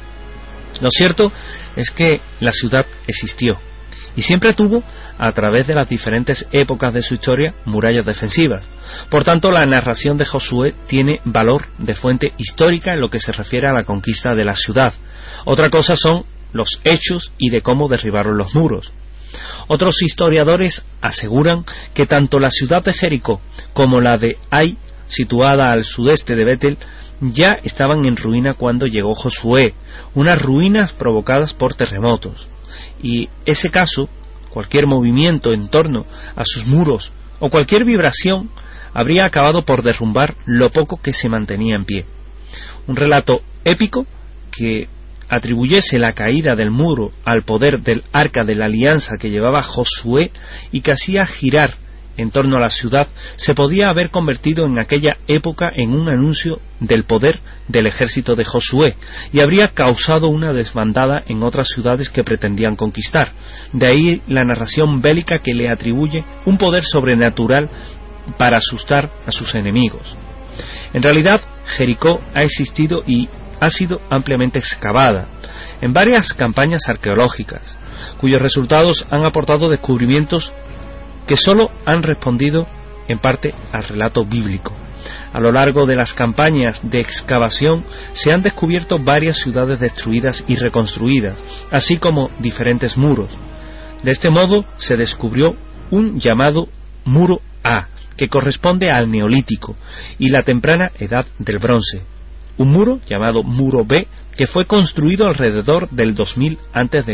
Lo cierto es que la ciudad existió, y siempre tuvo, a través de las diferentes épocas de su historia, murallas defensivas. Por tanto, la narración de Josué tiene valor de fuente histórica en lo que se refiere a la conquista de la ciudad. Otra cosa son los hechos y de cómo derribaron los muros. Otros historiadores aseguran que tanto la ciudad de Jericó como la de Ai, situada al sudeste de Betel, ya estaban en ruina cuando llegó Josué, unas ruinas provocadas por terremotos. Y ese caso, cualquier movimiento en torno a sus muros o cualquier vibración habría acabado por derrumbar lo poco que se mantenía en pie. Un relato épico que atribuyese la caída del muro al poder del arca de la alianza que llevaba Josué y que hacía girar en torno a la ciudad, se podía haber convertido en aquella época en un anuncio del poder del ejército de Josué, y habría causado una desbandada en otras ciudades que pretendían conquistar. De ahí la narración bélica que le atribuye un poder sobrenatural para asustar a sus enemigos. En realidad, Jericó ha existido y ha sido ampliamente excavada en varias campañas arqueológicas, cuyos resultados han aportado descubrimientos que sólo han respondido en parte al relato bíblico. A lo largo de las campañas de excavación se han descubierto varias ciudades destruidas y reconstruidas, así como diferentes muros. De este modo se descubrió un llamado Muro A, que corresponde al Neolítico y la temprana Edad del Bronce. Un muro llamado Muro B, que fue construido alrededor del 2000 a.C.,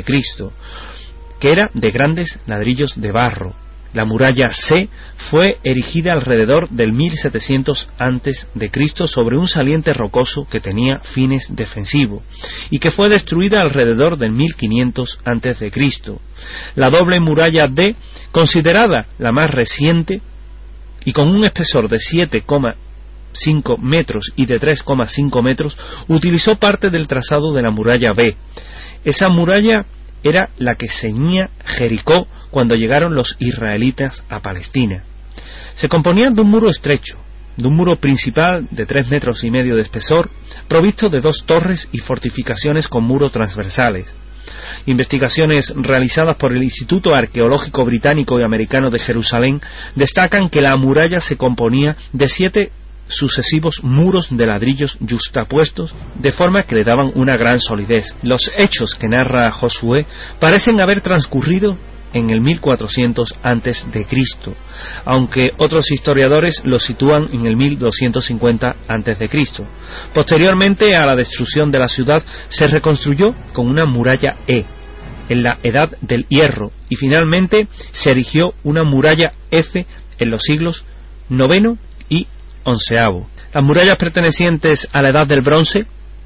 que era de grandes ladrillos de barro. La muralla C fue erigida alrededor del 1700 a.C. sobre un saliente rocoso que tenía fines defensivos y que fue destruida alrededor del 1500 a.C. La doble muralla D, considerada la más reciente y con un espesor de 7,5 metros y de 3,5 metros, utilizó parte del trazado de la muralla B. Esa muralla era la que ceñía Jericó cuando llegaron los israelitas a Palestina. Se componía de un muro estrecho, de un muro principal de 3,5 metros de espesor, provisto de 2 torres y fortificaciones con muros transversales. Investigaciones realizadas por el Instituto Arqueológico Británico y Americano de Jerusalén destacan que la muralla se componía de 7 sucesivos muros de ladrillos yuxtapuestos, de forma que le daban una gran solidez. Los hechos que narra Josué parecen haber transcurrido en el 1400 a.C., aunque otros historiadores lo sitúan en el 1250 a.C. Posteriormente a la destrucción de la ciudad se reconstruyó con una muralla E en la Edad del Hierro y finalmente se erigió una muralla F en los siglos IX y XI. Las murallas pertenecientes a la Edad del Bronce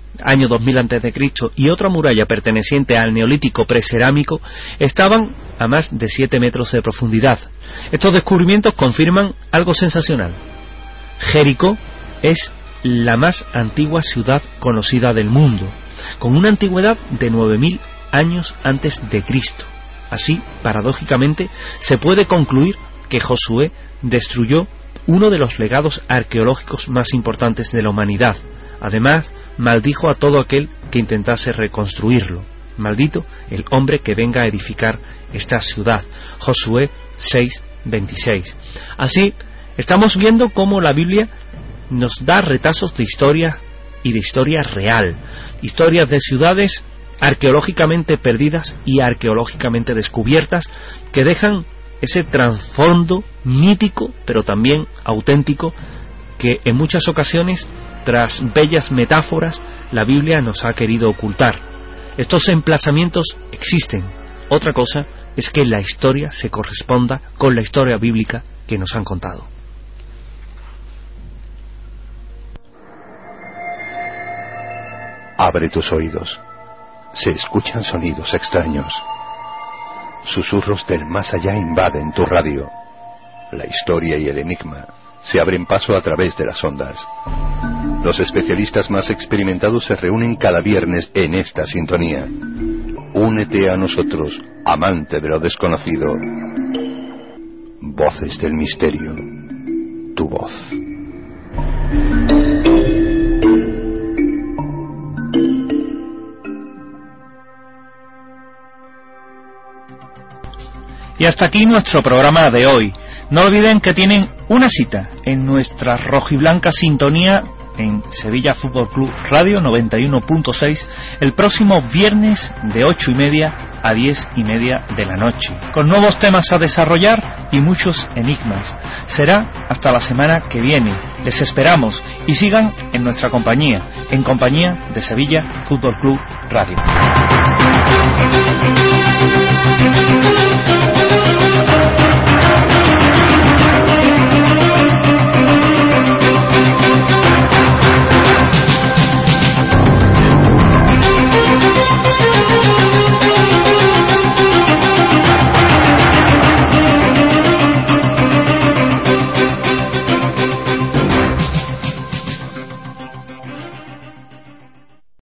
año 2000 a.C., y otra muralla perteneciente al neolítico precerámico estaban a más de 7 metros de profundidad. Estos descubrimientos confirman algo sensacional. Jericó es la más antigua ciudad conocida del mundo, con una antigüedad de 9000 años antes de Cristo. Así, paradójicamente, se puede concluir que Josué destruyó uno de los legados arqueológicos más importantes de la humanidad. Además, maldijo a todo aquel que intentase reconstruirlo. Maldito el hombre que venga a edificar esta ciudad. Josué 6:26. Así, estamos viendo cómo la Biblia nos da retazos de historia y de historia real. Historias de ciudades arqueológicamente perdidas y arqueológicamente descubiertas, que dejan ese trasfondo mítico, pero también auténtico, que en muchas ocasiones, tras bellas metáforas, la Biblia nos ha querido ocultar. Estos emplazamientos existen. Otra cosa es que la historia se corresponda con la historia bíblica que nos han contado. Abre tus oídos. Se escuchan sonidos extraños. Susurros del más allá invaden tu radio. La historia y el enigma se abren paso a través de las ondas. Los especialistas más experimentados se reúnen cada viernes en esta sintonía. Únete a nosotros, amante de lo desconocido. Voces del misterio. Tu voz. Y hasta aquí nuestro programa de hoy. No olviden que tienen una cita en nuestra rojiblanca sintonía en Sevilla Fútbol Club Radio 91.6 el próximo viernes de 8:30 a 10:30 de la noche, con nuevos temas a desarrollar y muchos enigmas. Será hasta la semana que viene. Les esperamos y sigan en nuestra compañía, en compañía de Sevilla Fútbol Club Radio.